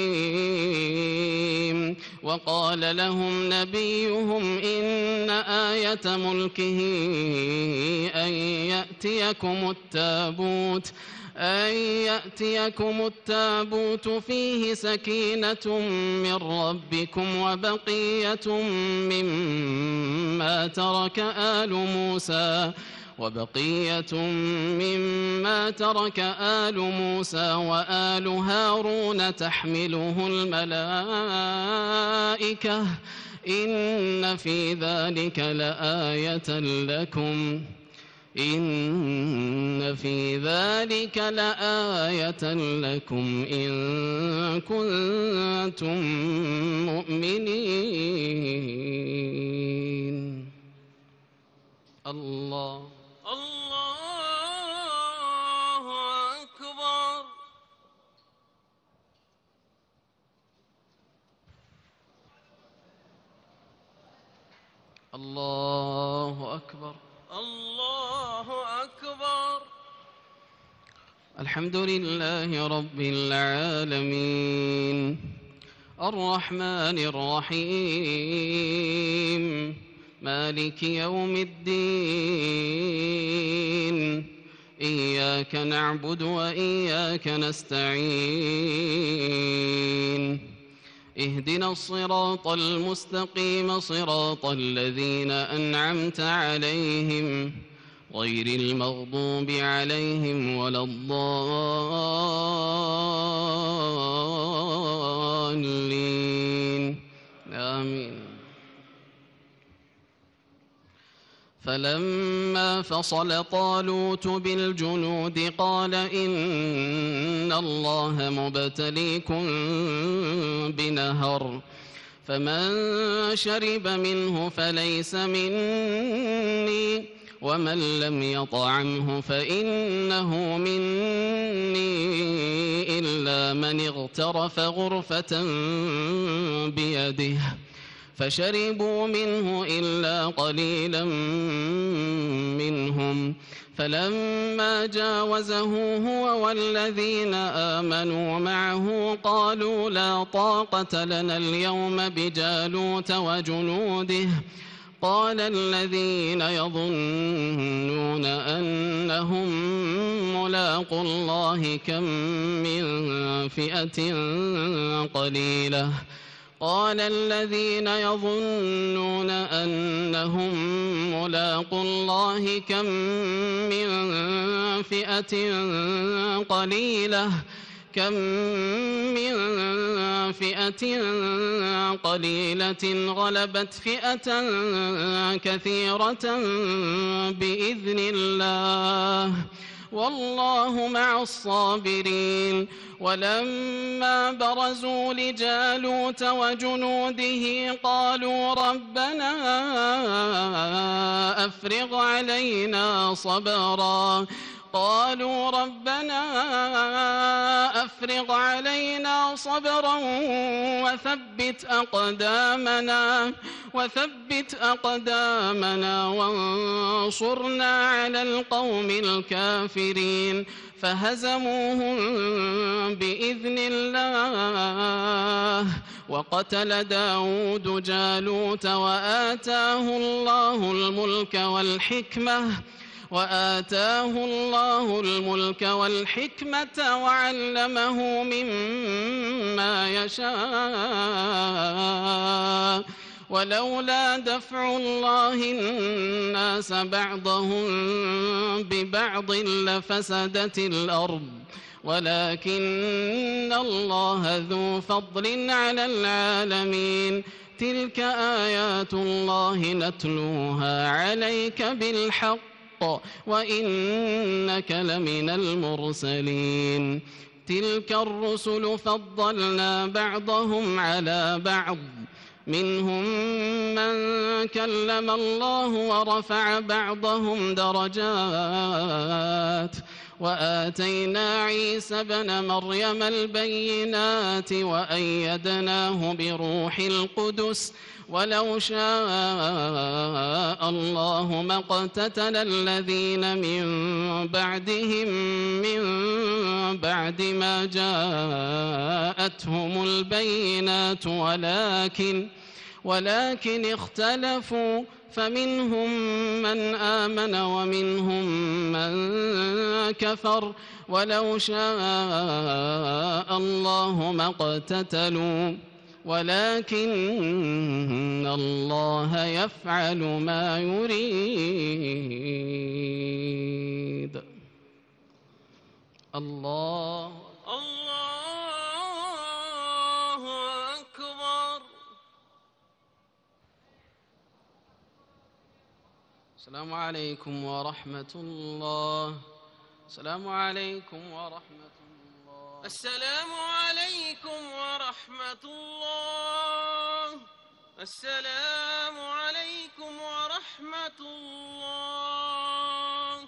عليم. وقال لهم نبيهم إن آية ملكه أن يأتيكم التابوت أن يأتيكم التابوت فيه سكينة من ربكم وبقية مما ترك آل موسى وبقية مما ترك آل موسى وآل هارون تحمله الملائكة إن في ذلك لآية لكم إن في ذلك لآية لكم إن كنتم مؤمنين. الله الله أكبر. الله أكبر. الله أكبر. الحمد لله رب العالمين الرحمن الرحيم مالك يوم الدين إياك نعبد وإياك نستعين اهدنا الصراط المستقيم صراط الذين أنعمت عليهم غير المغضوب عليهم ولا الضالين آمين. فلما فصل طالوت بالجنود قال إن إن الله مبتليكم بنهر فمن شرب منه فليس مني ومن لم يطعمه فإنه مني إلا من اغترف غرفة بيده فشربوا منه إلا قليلا منهم فلما جاوزه هو والذين آمنوا معه قالوا لا طاقة لنا اليوم بجالوت وجنوده قال الذين يظنون أنهم ملاقو الله كم من فئة قليلة قال الذين يظنون أنهم ملاقو الله كم من فئة قليلة كم من فئة قليلة غلبت فئة كثيرة بإذن الله والله مع الصابرين ولما برزوا لجالوت وجنوده قالوا ربنا أفرغ علينا صبرا قالوا ربنا أفرغ علينا صبرا وثبت أقدامنا وثبت أقدامنا وانصرنا على القوم الكافرين فهزموهم بإذن الله وقتل داود جالوت وآتاه الله الملك والحكمة وآتاه الله الملك والحكمة وعلمه مما يشاء ولولا دفع الله الناس بعضهم ببعض لفسدت الأرض ولكن الله ذو فضل على العالمين تلك آيات الله نتلوها عليك بالحق وإنك لمن المرسلين تلك الرسل فضلنا بعضهم على بعض منهم من كلم الله ورفع بعضهم درجات وآتينا عيسى ابن مريم البينات وأيدناه بروح القدس ولو شاء الله ما اقتتل الذين من بعدهم من بعد ما جاءتهم البينات ولكن ولكن اختلفوا فمنهم من آمن ومنهم من كفر ولو شاء الله ما اقتتلوا ولكن الله يفعل ما يريد الله الله أكبر. السلام عليكم ورحمة الله. السلام عليكم ورحمة الله. السلام عليكم ورحمة الله. السلام عليكم ورحمة الله.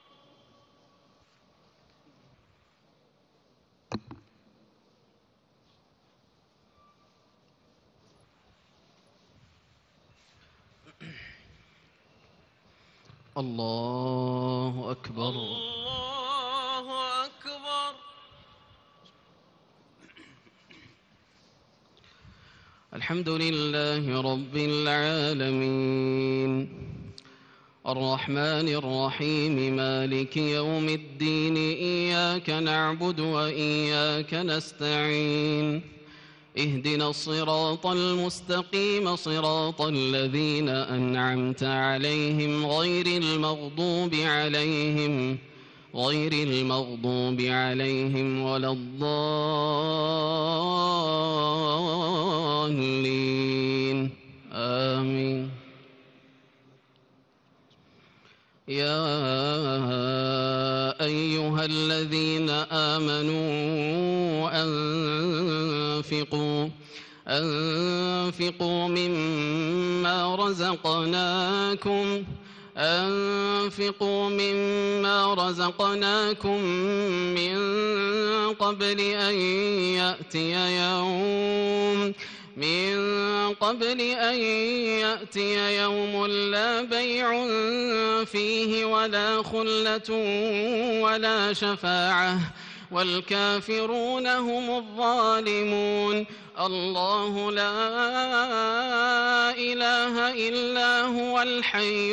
الله أكبر. الله أكبر. الحمد لله رب العالمين الرحمن الرحيم مالك يوم الدين إياك نعبد وإياك نستعين اهدنا الصراط المستقيم صراط الذين أنعمت عليهم غير المغضوب عليهم غير المغضوب عليهم ولا الضالين آمين. يا أيها أيها الذين آمنوا أنفقوا أنفقوا مما رزقناكم أنفقوا مما رزقناكم من قبل أن يأتي يوم من قبل أن يأتي يوم لا بيع فيه ولا خلة ولا شفاعة والكافرون هم الظالمون. الله لا إله إلا هو الحي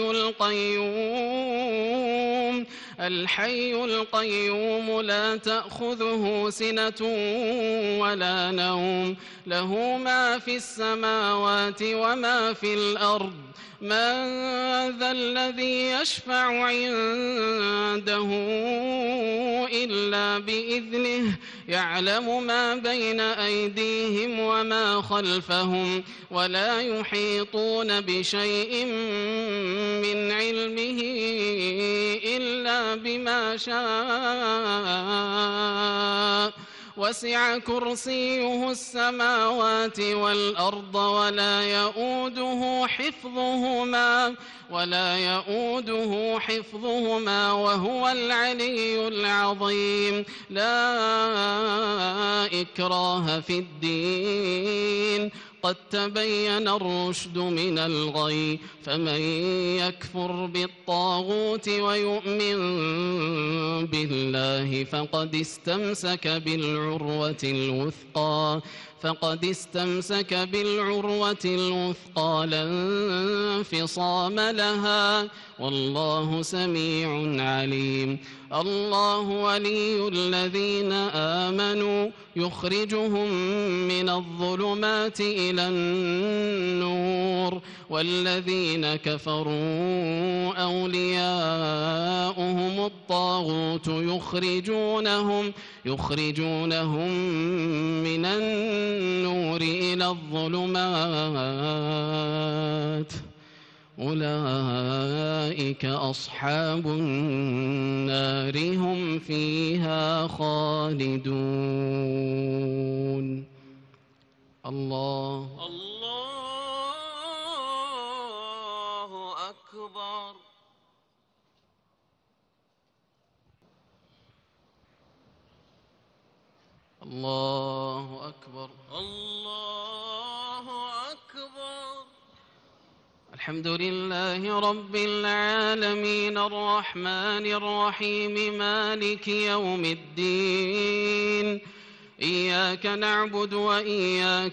القيوم الحي القيوم لا تأخذه سنة ولا نوم له ما في السماوات وما في الأرض من ذا الذي يشفع عنده إلا بإذنه يعلم ما بين أيديهم وما خلفهم ولا يحيطون بشيء من علمه إلا بما شاء وسع كرسيه السماوات والأرض ولا يؤوده حفظهما ولا يؤوده حفظهما وهو العلي العظيم. لا إكراه في الدين قد تبين الرشد من الغي فمن يكفر بالطاغوت ويؤمن بالله فقد استمسك بالعروة الوثقى فقد استمسك بالعروة الوثقى لا انفصام لها والله سميع عليم. الله ولي الذين آمنوا يخرجهم من الظلمات إلى النور والذين كفروا أولياؤهم الطاغوت يخرجونهم يخرجونهم من النور إلى الظلمات أولئك أصحاب النار هم فيها خالدون. الله الله أكبر. الله أكبر. الله أكبر. الحمد لله رب العالمين الرحمن الرحيم مالك يوم الدين إياك نعبد وإياك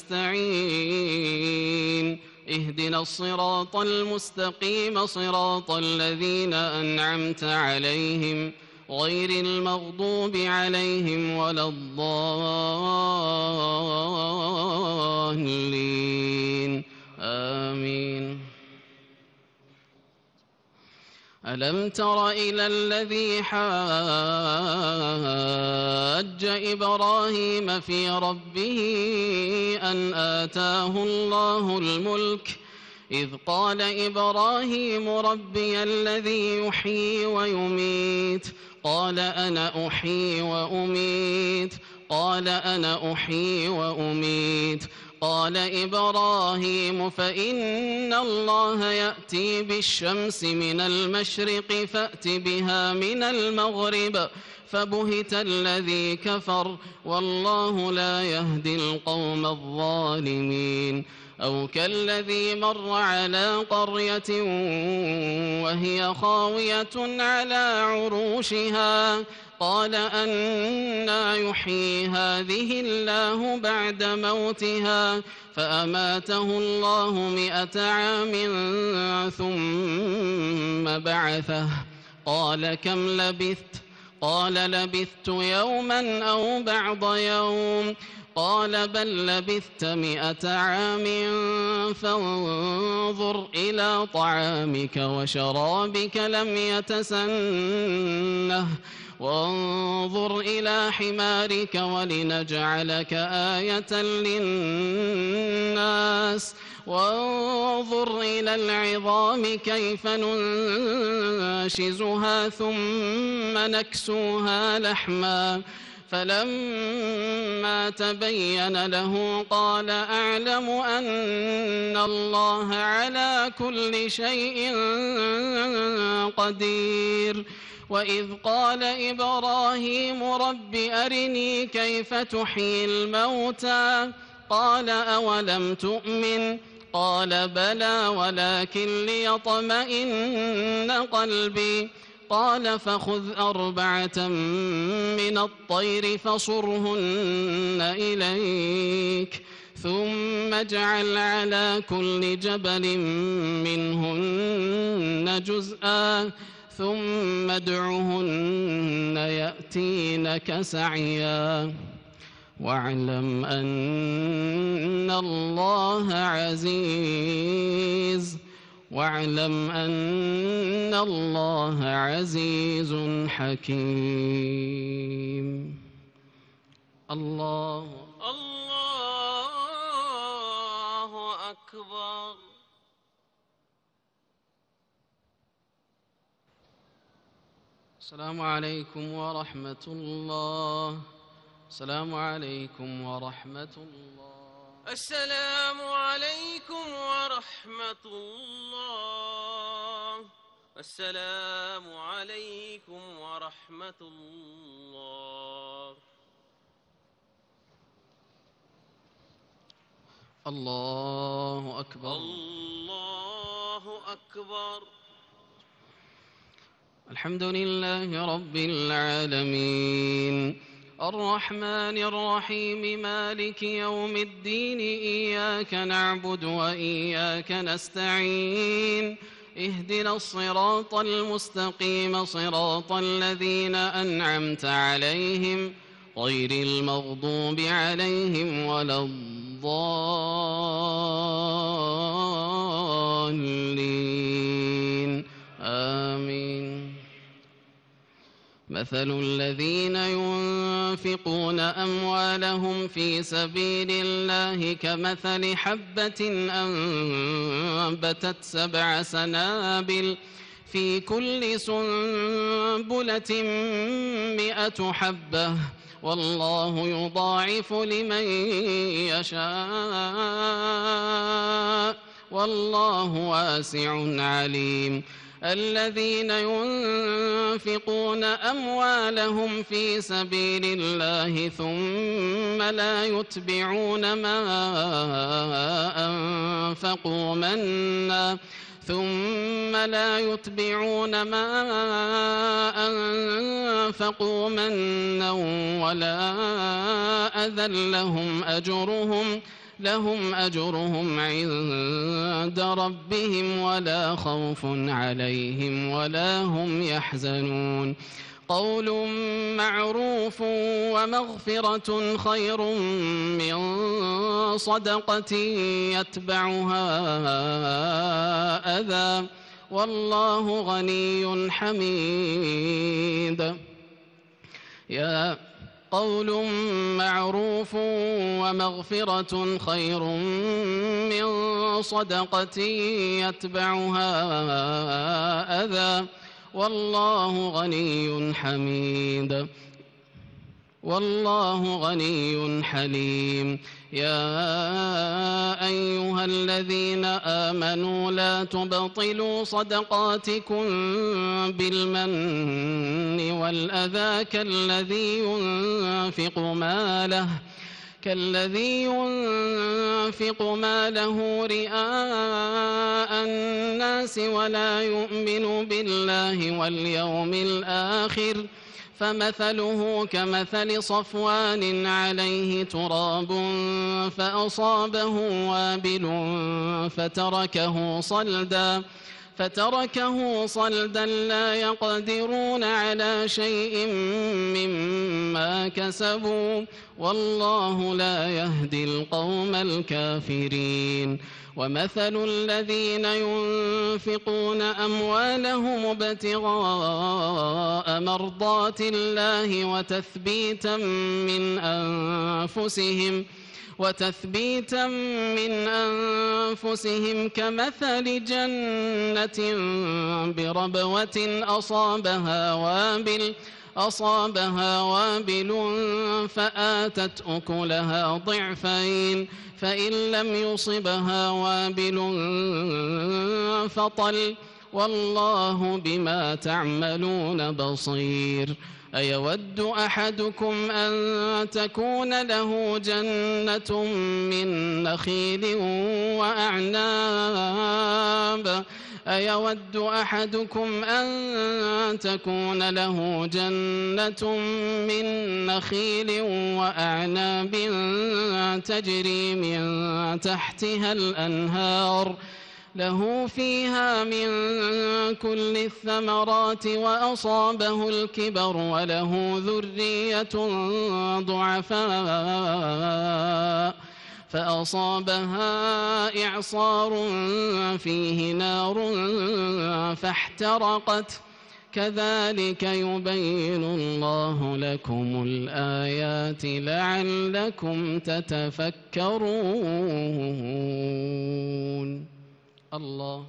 نستعين اهدنا الصراط المستقيم صراط الذين أنعمت عليهم غير المغضوب عليهم ولا الضالين آمين. ألم تر إلى الذي حاج إبراهيم في ربه أن آتاه الله الملك إذ قال إبراهيم ربي الذي يحيي ويميت قال أنا أحيي وأميت قال أنا أحيي وأميت قال إبراهيم فإن الله يأتي بالشمس من المشرق فأت بها من المغرب فبهت الذي كفر والله لا يهدي القوم الظالمين. أو كالذي مر على قرية وهي خاوية على عروشها قال أنى يحيي هذه الله بعد موتها فأماته الله مئة عام ثم بعثه قال كم لبثت قال لبثت يوما أو بعض يوم قال بل لبثت مئة عام فانظر إلى طعامك وشرابك لم يتسنه وانظر إلى حمارك ولنجعلك آية للناس وانظر إلى العظام كيف ننشزها ثم نكسوها لحما فلما تبين له قال أعلم أن الله على كل شيء قدير وإذ قال إبراهيم رب أرني كيف تحيي الموتى قال أولم تؤمن قال بلى ولكن ليطمئن قلبي قال فخذ أربعة من الطير فصرهن إليك ثم اجعل على كل جبل منهن جزءا ثم ادعهن يأتينك سعيا واعلم أن الله عزيز واعلم أن الله عزيز حكيم. الله الله أكبر. السلام عليكم ورحمة الله. السلام عليكم ورحمة الله. السلام عليكم ورحمة الله. السلام عليكم ورحمة الله. الله أكبر. الله أكبر. الحمد لله رب العالمين الرحمن الرحيم مالك يوم الدين إياك نعبد وإياك نستعين اهدنا الصراط المستقيم صراط الذين أنعمت عليهم غير المغضوب عليهم ولا الضالين آمين. مثل الذين ينفقون أموالهم في سبيل الله كمثل حبة أنبتت سبع سنابل في كل سنبلة مئة حبة والله يضاعف لمن يشاء والله واسع عليم. الذين ينفقون أموالهم في سبيل الله ثم لا يتبعون ما أنفقوا منا ثم لا يتبعون ما أنفقوا منا ولا أذى لهم أجرهم لهم أجرهم عند ربهم ولا خوف عليهم ولا هم يحزنون. قول معروف ومغفرة خير من صدقة يتبعها أذى والله غني حميد. يا قول معروف ومغفرة خير من صدقة يتبعها أذى والله غني حميد والله غني حليم. يا أيها الذين آمنوا لا تبطلوا صدقاتكم بالمن والأذى كالذي ينفق ماله كالذي ينفق ماله رئاء الناس ولا يؤمن بالله واليوم الآخر فمثله كمثل صفوان عليه تراب فأصابه وابل فتركه صلدا فتركه صلدا لا يقدرون على شيء مما كسبوا والله لا يهدي القوم الكافرين. ومثل الذين ينفقون أموالهم ابتغاء مرضات الله وتثبيتا من أنفسهم وتثبيتا من أنفسهم كمثل جنة بربوة أصابها وابل أصابها وابل فآتت أكلها ضعفين فإن لم يصبها وابل فطل والله بما تعملون بصير أيود أحدكم أن تكون له جنة من نخيل وأعناب أيود أحدكم أن تكون له جنة من نخيل وأعناب تجري من تحتها الأنهار له فيها من كل الثمرات وأصابه الكبر وله ذرية ضعفاء فأصابها إعصار فيه نار فاحترقت كذلك يبين الله لكم الآيات لعلكم تتفكرون. الله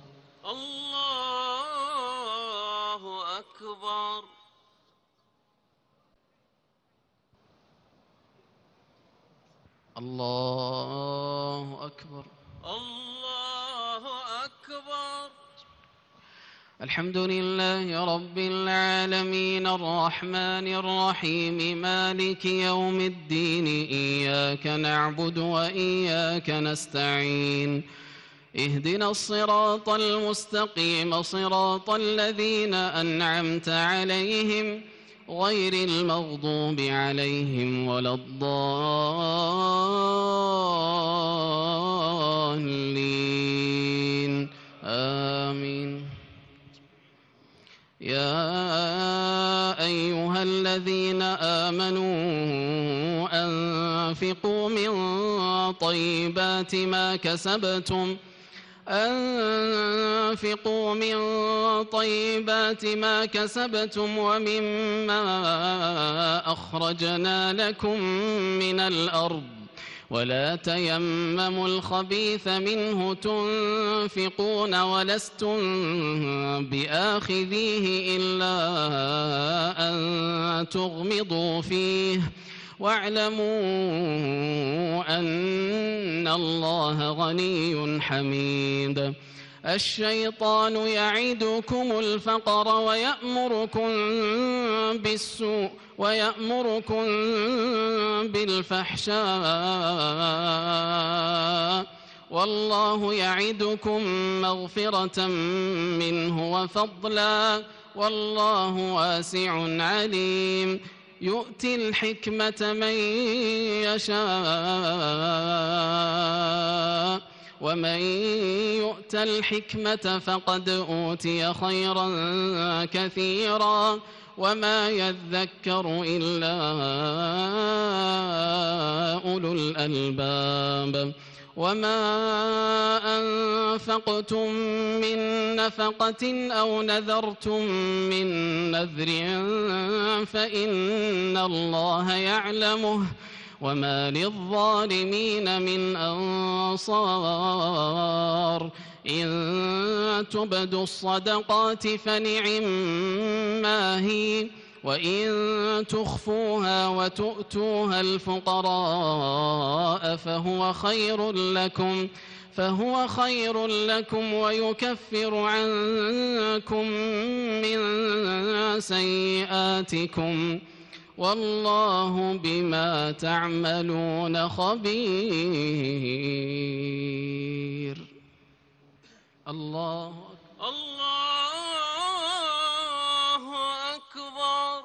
الله أكبر. الله أكبر. الله أكبر. الحمد لله رب العالمين الرحمن الرحيم مالك يوم الدين إياك نعبد وإياك نستعين اهدنا الصراط المستقيم صراط الذين أنعمت عليهم غير المغضوب عليهم ولا الضالين آمين. يا أيها الذين آمنوا أنفقوا من طيبات ما كسبتم أنفقوا من طيبات ما كسبتم ومما أخرجنا لكم من الأرض ولا تيمموا الخبيث منه تنفقون ولستم بآخذيه إلا أن تغمضوا فيه واعلموا أن الله غني حميد. الشيطان يعدكم الفقر ويأمركم بالسوء ويأمركم بالفحشاء والله يعدكم مغفرة منه وفضلا والله واسع عليم. يؤتي الحكمة من يشاء ومن يؤت الحكمة فقد أوتي خيرا كثيرا وما يذكر إلا أولو الألباب. وما أنفقتم من نفقة أو نذرتم من نذر فإن الله يعلمه وما للظالمين من أنصار. إن تبدوا الصدقات فنعما هي وإن تخفوها وتؤتوها الفقراء فهو خير لكم فهو خير لكم ويكفر عنكم من سيئاتكم والله بما تعملون خبير. الله الله أكبر.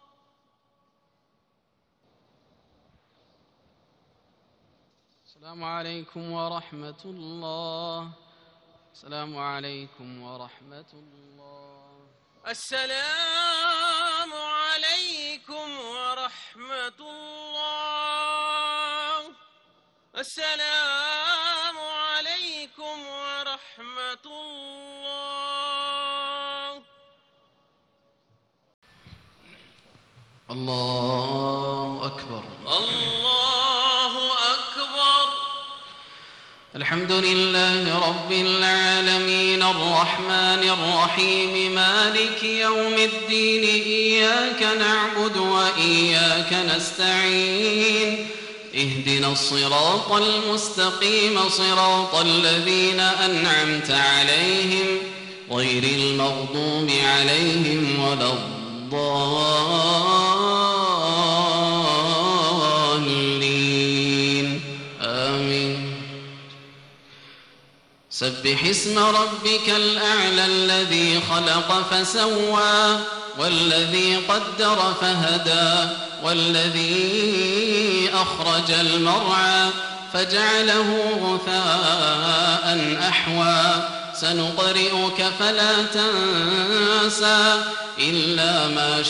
السلام عليكم ورحمة الله. السلام عليكم ورحمة الله. السلام عليكم ورحمة الله. السلام عليكم ورحمة الله. الله أكبر. الله أكبر. الحمد لله رب العالمين الرحمن الرحيم مالك يوم الدين إياك نعبد وإياك نستعين اهدنا الصراط المستقيم صراط الذين أنعمت عليهم غير المغضوب عليهم ولا الضالين آمين. سبح اسم ربك الأعلى الذي خلق فسوى والذي قدر فهدى والذي أخرج المرعى فجعله غثاء أحوى سنقرئك فلا تنسى إلا ما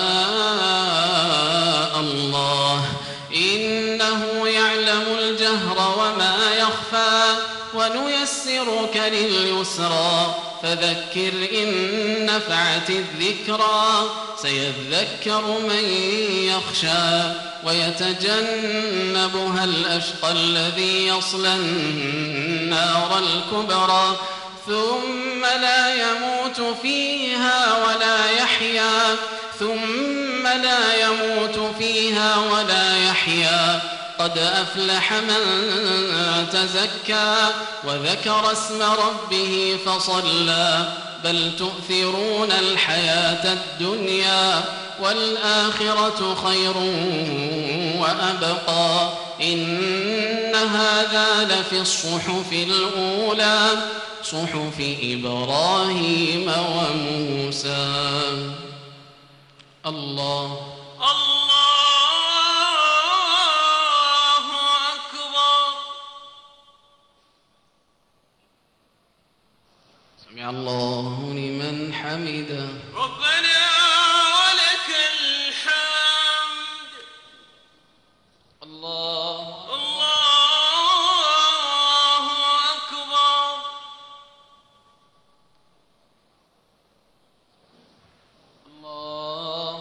شاء الله إنه يعلم الجهر وما يخفى ونيسرك لليسرى فذكر إن نفعت الذكرى سيذكر من يخشى ويتجنبها الأشقى الذي يصلى النار الكبرى ثم لا يموت فيها ولا يحيا ثم لا يموت فيها ولا يحيا قد أفلح من تزكى وذكر اسم ربه فصلى بل تؤثرون الحياة الدنيا والآخرة خير وأبقى إن هذا لفي الصحف الأولى صحف إبراهيم وموسى. الله الله أكبر. سمع الله لمن حمده. ربنا ولك الحمد. الله الله أكبر. الله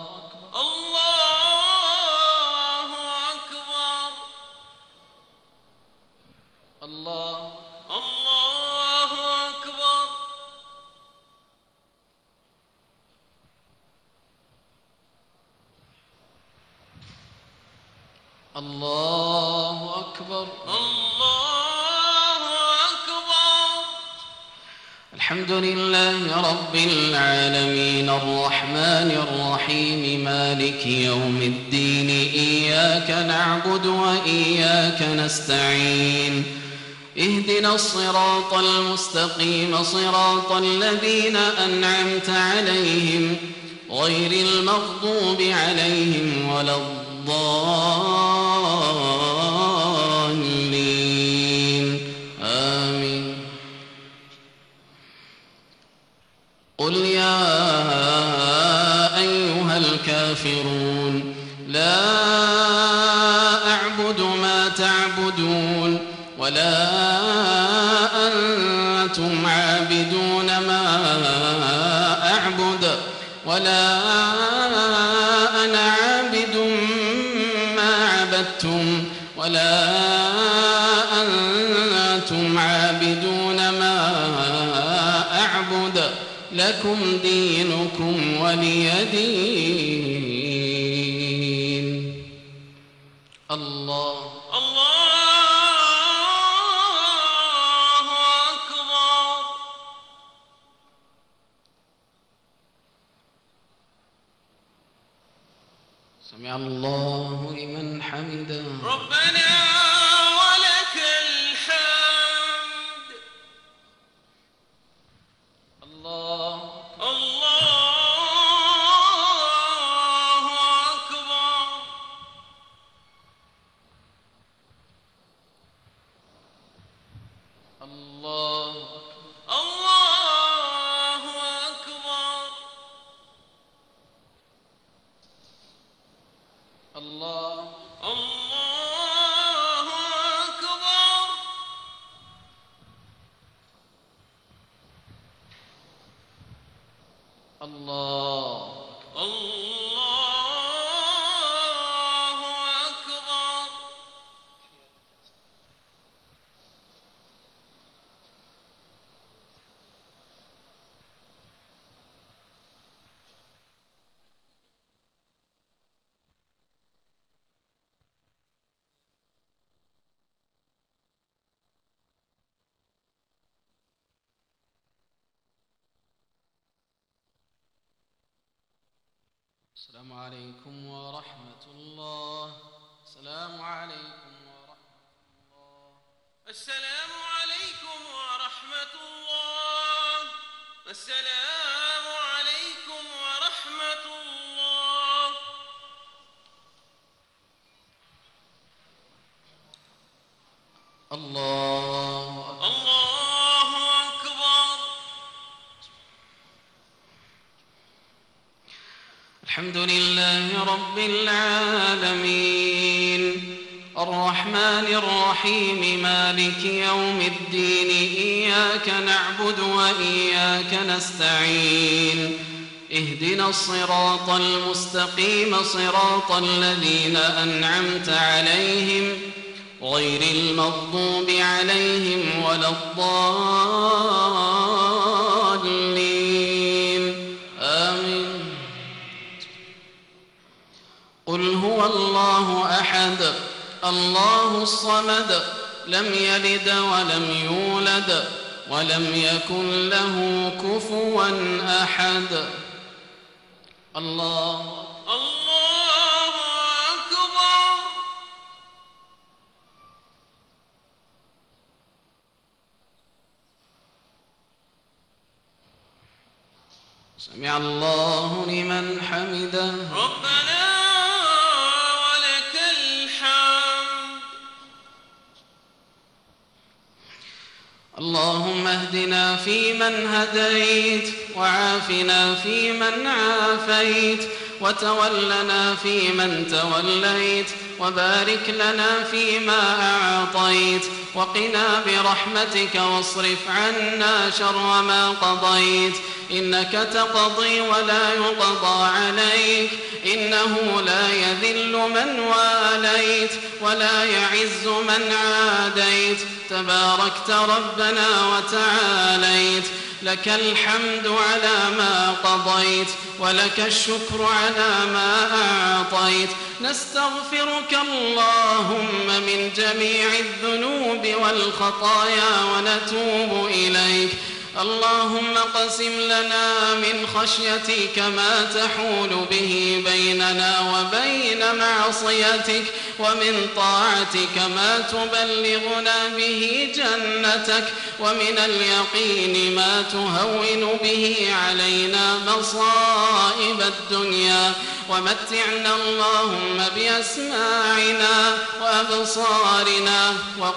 الله أكبر. الله الله أكبر. الله أكبر. الله أكبر. الحمد لله رب العالمين الرحمن الرحيم مالك يوم الدين إياك نعبد وإياك نستعين اهدنا الصراط المستقيم صراط الذين أنعمت عليهم غير المغضوب عليهم ولا الضالين آمين. قل يا أيها الكافرون لا أعبد ما تعبدون ولا أنتم عابدون ما أعبد ولا أنا عابد ما عبدتم ولا أنتم عابدون ما أعبد لكم دينكم ولي دين. الله الله أكبر. سمع الله لمن حمده. ربنا ولك الحمد. الله الله أكبر. الله الله أكبر. الله الله أكبر. الله الله أكبر. السلام عليكم ورحمة الله. السلام عليكم ورحمة الله. السلام عليكم ورحمة الله. السلام عليكم ورحمة الله. الله أكبر. الله أكبر. الحمد لله رب العالمين الرحمن الرحيم مالك يوم الدين إياك نعبد وإياك نستعين اهدنا الصراط المستقيم صراط الذين أنعمت عليهم غير المغضوب عليهم ولا الضالين آمين. قل هو الله أحد الله الصمد لم يلد ولم يولد ولم يكن له كفوا أحد. الله الله أكبر. سمع الله لمن حمده. ربنا ولك الحمد. اللهم اهدنا فيمن هديت وعافنا فيمن عافيت وتولنا فيمن توليت وبارك لنا فيما أعطيت وقنا برحمتك واصرف عنا شر ما قضيت إنك تقضي ولا يقضى عليك إنه لا يذل من واليت ولا يعز من عاديت تباركت ربنا وتعاليت لك الحمد على ما قضيت ولك الشكر على ما أعطيت نستغفرك اللهم من جميع الذنوب والخطايا ونتوب إليك اللهم قسم لنا من خشيتك ما تحول به بيننا وبين معصيتك ومن طاعتك ما تبلغنا به جنتك ومن اليقين ما تهون به علينا مصائب الدنيا ومتعنا اللهم بأسماعنا وأبصارنا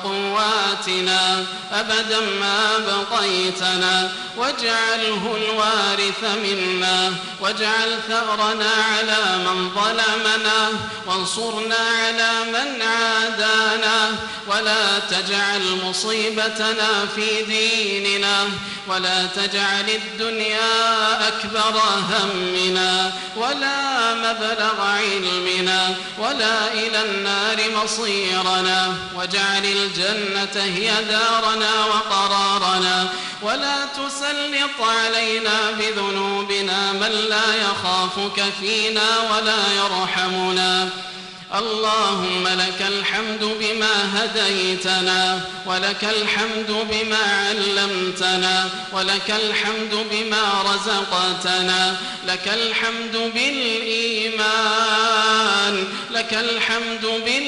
وقواتنا أبدا ما بقيتنا واجعله الوارث منا واجعل ثأرنا على من ظلمنا وانصرنا على من عادانا ولا تجعل مصيبتنا في ديننا ولا تجعل الدنيا أكبر همنا ولا مبلغ علمنا ولا إلى النار مصيرنا واجعل الجنة هي دارنا وقرارنا ولا تسلط علينا بذنوبنا من لا يخافك فينا ولا يرحمنا اللهم لك الحمد بما هديتنا ولك الحمد بما علمتنا ولك الحمد بما رزقتنا لك الحمد بالإيمان لك الحمد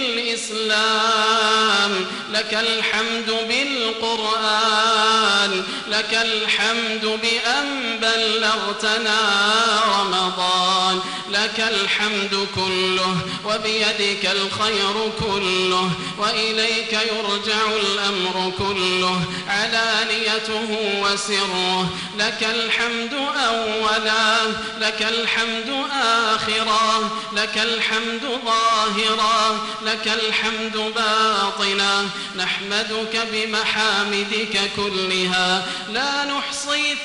بالإسلام لك الحمد بالقرآن لك الحمد بأن بلغتنا رمضان لك الحمد كله وبيدك الخير كله وإليك يرجع الأمر كله علانيته وسره لك الحمد أولا لك الحمد آخرا لك الحمد ظاهرا لك الحمد باطنا نحمدك بمحامدك كلها لا نحصي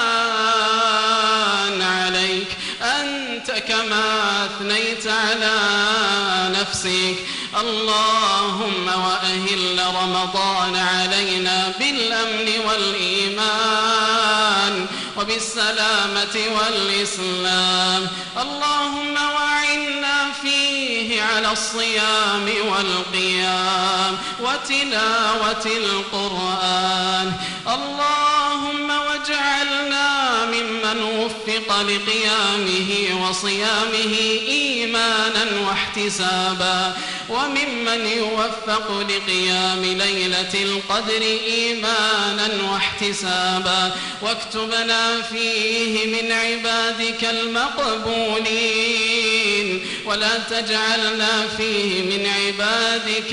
ثناء عليك أنت كما أثنيت على نفسك اللهم وأهل رمضان علينا بالأمن والإيمان وبالسلامة والإسلام اللهم وعنا فيه على الصيام والقيام وتلاوة القرآن اللهم واجعلنا ممن ممن وفق لقيامه وصيامه إيمانا واحتسابا وممن يوفق لقيام ليلة القدر إيمانا واحتسابا واكتبنا فيه من عبادك المقبولين ولا تجعلنا فيه من عبادك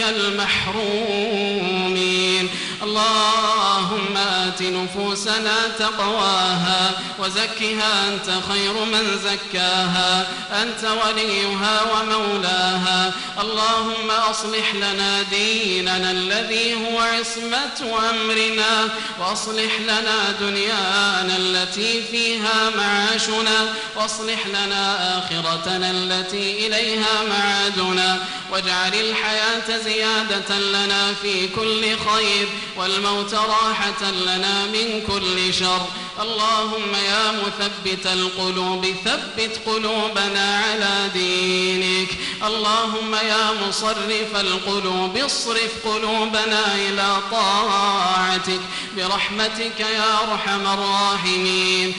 المحرومين. اللهم آت نفوسنا تقواها وزكها أنت خير من زكاها أنت وليها ومولاها. اللهم أصلح لنا ديننا الذي هو عصمة أمرنا وأصلح لنا دنيانا التي فيها معاشنا وأصلح لنا آخرتنا التي إليها معادنا واجعل الحياة زيادة لنا في كل خير والموت راحة لنا من كل شر. اللهم يا مثبت القلوب ثبت قلوبنا على دينك. اللهم يا مصرف القلوب اصرف قلوبنا إلى طاعتك برحمتك يا أرحم الراحمين.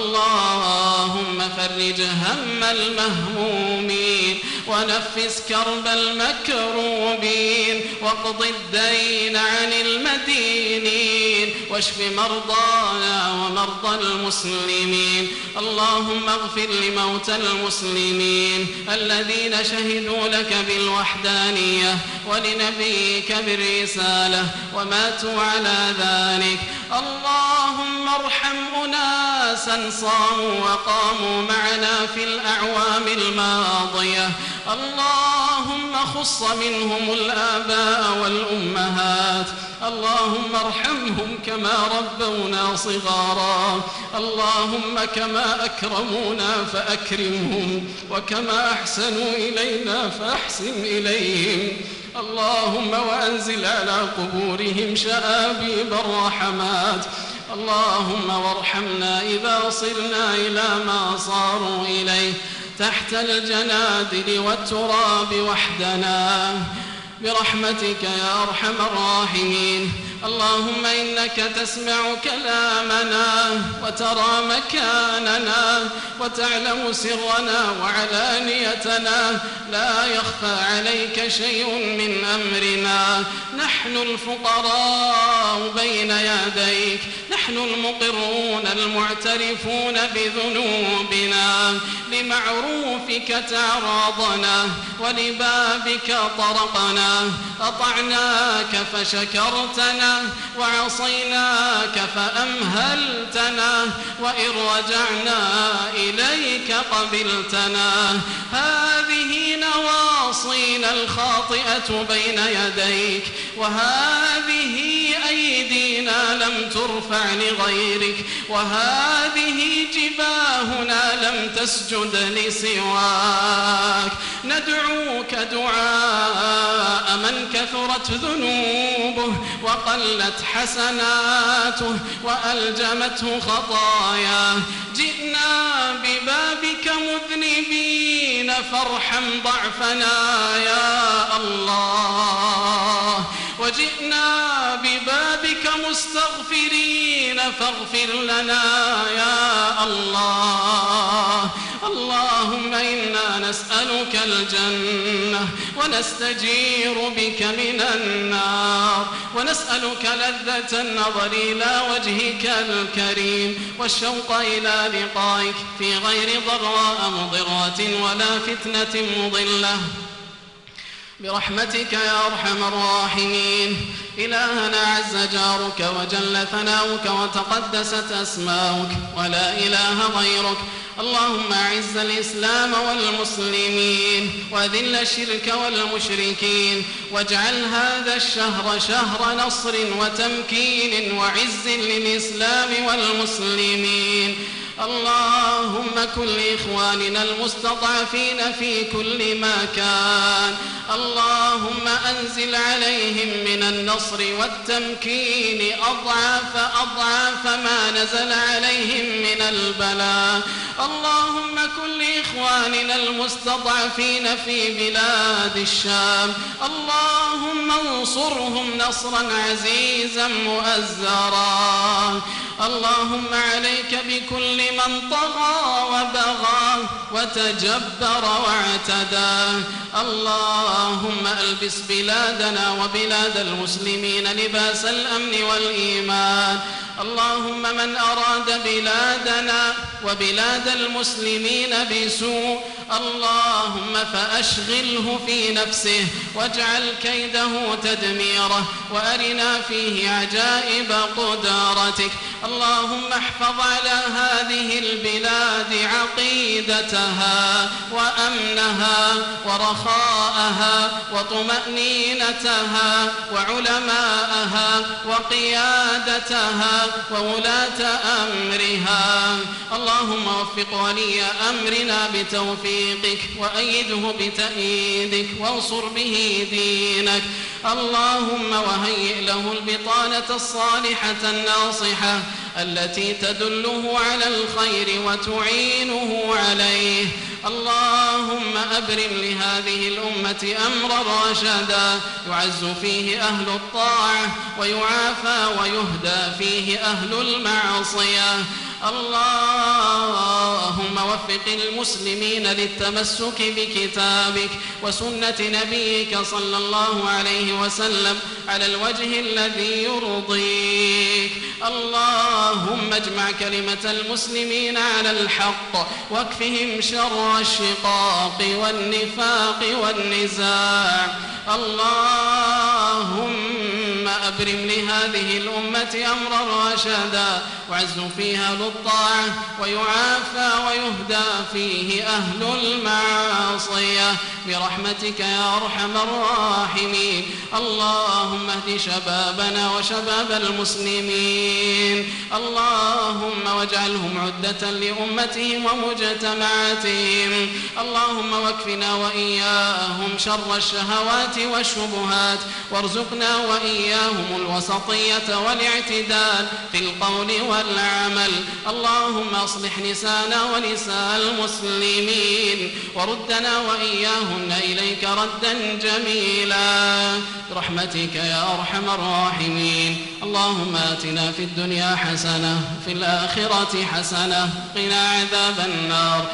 اللهم فرج هم المهمومين ونفس كرب المكروبين واقض الدين عن المدينين واشف مرضانا ومرضى المسلمين. اللهم اغفر لموتى المسلمين الذين شهدوا لك بالوحدانية ولنبيك بالرسالة وماتوا على ذلك. اللهم ارحم أناسا صاموا وقاموا معنا في الأعوام الماضية. اللهم خص منهم الآباء والأمهات. اللهم ارحمهم كما ربونا صغارا. اللهم كما أكرمونا فأكرمهم وكما أحسنوا إلينا فأحسن إليهم. اللهم وأنزل على قبورهم شآبيب الرحمات. اللهم وارحمنا إذا صرنا إلى ما صاروا إليه تحت الجنادل والتراب وحدنا برحمتك يا أرحم الراحمين. اللهم إنك تسمع كلامنا وترى مكاننا وتعلم سرنا وعلانيتنا لا يخفى عليك شيء من أمرنا. نحن الفقراء بين يديك نحن المقرون المعترفون بذنوبنا لمعروفك تعرضنا ولبابك طرقنا أطعناك فشكرتنا وعصيناك فأمهلتنا وإن رجعنا إليك قبلتنا. هذه نواصينا الخاطئة بين يديك وهذه أيدينا لم ترفع لغيرك وهذه جباهنا لم تسجد لسواك. ندعوك دعاء من كثرت ذنوبه وقلت حسناته وألجمته خطاياه. جئنا ببابك مذنبين فارحم ضعفنا يا الله وجئنا ببابك مستغفرين فاغفر لنا يا الله. اللهم إنا نسألك الجنة ونستجير بك من النار ونسألك لذة النظر إلى وجهك الكريم والشوق إلى لقائك في غير ضراء مضرة ولا فتنة مضلة برحمتك يا أرحم الراحمين. إلهنا عز جارك وجل ثناؤك وتقدست أسماؤك ولا إله غيرك. اللهم أعز الإسلام والمسلمين وأذل الشرك والمشركين واجعل هذا الشهر شهر نصر وتمكين وعز للإسلام والمسلمين. اللهم كن لإخواننا المستضعفين في كل مكان. اللهم أنزل عليهم من النصر والتمكين أضعاف أضعاف ما نزل عليهم من البلاء. اللهم كن لإخواننا المستضعفين في بلاد الشام. اللهم وانصرهم نصرا عزيزا مؤزرا. اللهم عليك بكل من طغى وبغى وتجبر واعتدى. اللهم ألبس بلادنا وبلاد المسلمين لباس الأمن والإيمان. اللهم من أراد بلادنا وبلاد المسلمين بسوء اللهم فأشغله في نفسه واجعل كيده تدميره وأرنا فيه عجائب قدرتك. اللهم احفظ على هذه البلاد عقيدتها وأمنها ورخاءها وطمأنينتها وعلماءها وقيادتها وولاة أمرها. اللهم وفق ولي أمرنا بتوفيقك وأيده بتأييدك وانصر به دينك. اللهم وهيئ له البطانة الصالحة الناصحة التي تدله على الخير وتعينه عليه. اللهم أبرم لهذه الأمة أمرا رشدا يعز فيه أهل الطاعة ويعافى ويهدى فيه أهل المعصية. اللهم وفق المسلمين للتمسك بكتابك وسنة نبيك صلى الله عليه وسلم على الوجه الذي يرضيك. اللهم اجمع كلمة المسلمين على الحق واكفهم شر الشقاق والنفاق والنزاع. اللهم أبرم لهذه الأمة أمرا رشدا وعز فيها للطاعة ويعافى ويهدى فيه أهل المعصية برحمتك يا أرحم الراحمين. اللهم اهد شبابنا وشباب المسلمين. اللهم واجعلهم عدة لأمتهم ومجتمعاتهم. اللهم واكفنا وإياهم شر الشهوات والشبهات وارزقنا وإياهم الوسطية والاعتدال في القول والعمل. اللهم أصلح نساءنا ونساء المسلمين وردنا وإياهن إليك ردا جميلا برحمتك يا أرحم الراحمين. اللهم آتنا في الدنيا حسنة في الآخرة حسنة قنا عذاب النار.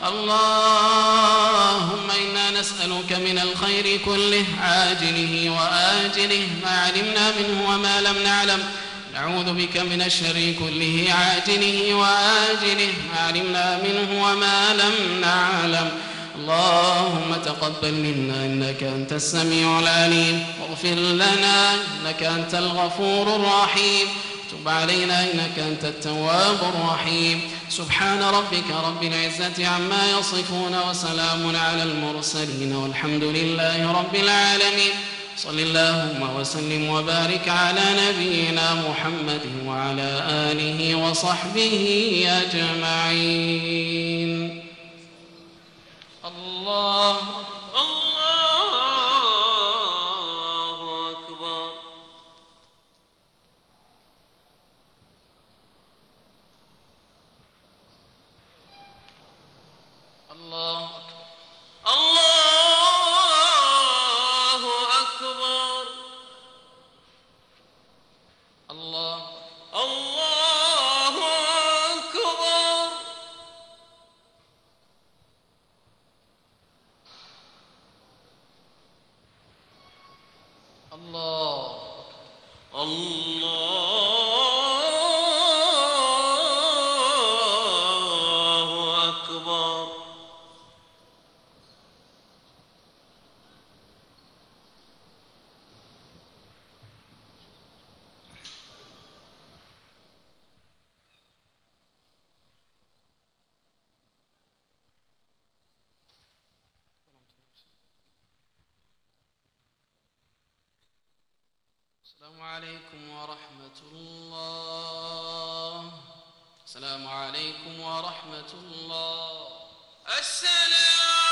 اللهم إنا نسألك من الخير كله عاجله وآجله ما علمنا منه وما لم نعلم. نعوذ بك من الشر كله عاجله وآجله ما علمنا منه وما لم نعلم. اللهم تقبل منا إنك أنت السميع العليم واغفر لنا إنك أنت الغفور الرحيم. تب علينا إنك أنت التواب الرحيم. سبحان ربك رب العزة عما يصفون وسلام على المرسلين والحمد لله رب العالمين. صل اللهم وسلم وبارك على نبينا محمد وعلى آله وصحبه أجمعين. الله الله أكبر. الله الله أكبر. الله الله أكبر. الله الله أكبر. السلام عليكم ورحمة الله. السلام عليكم ورحمة الله. السلام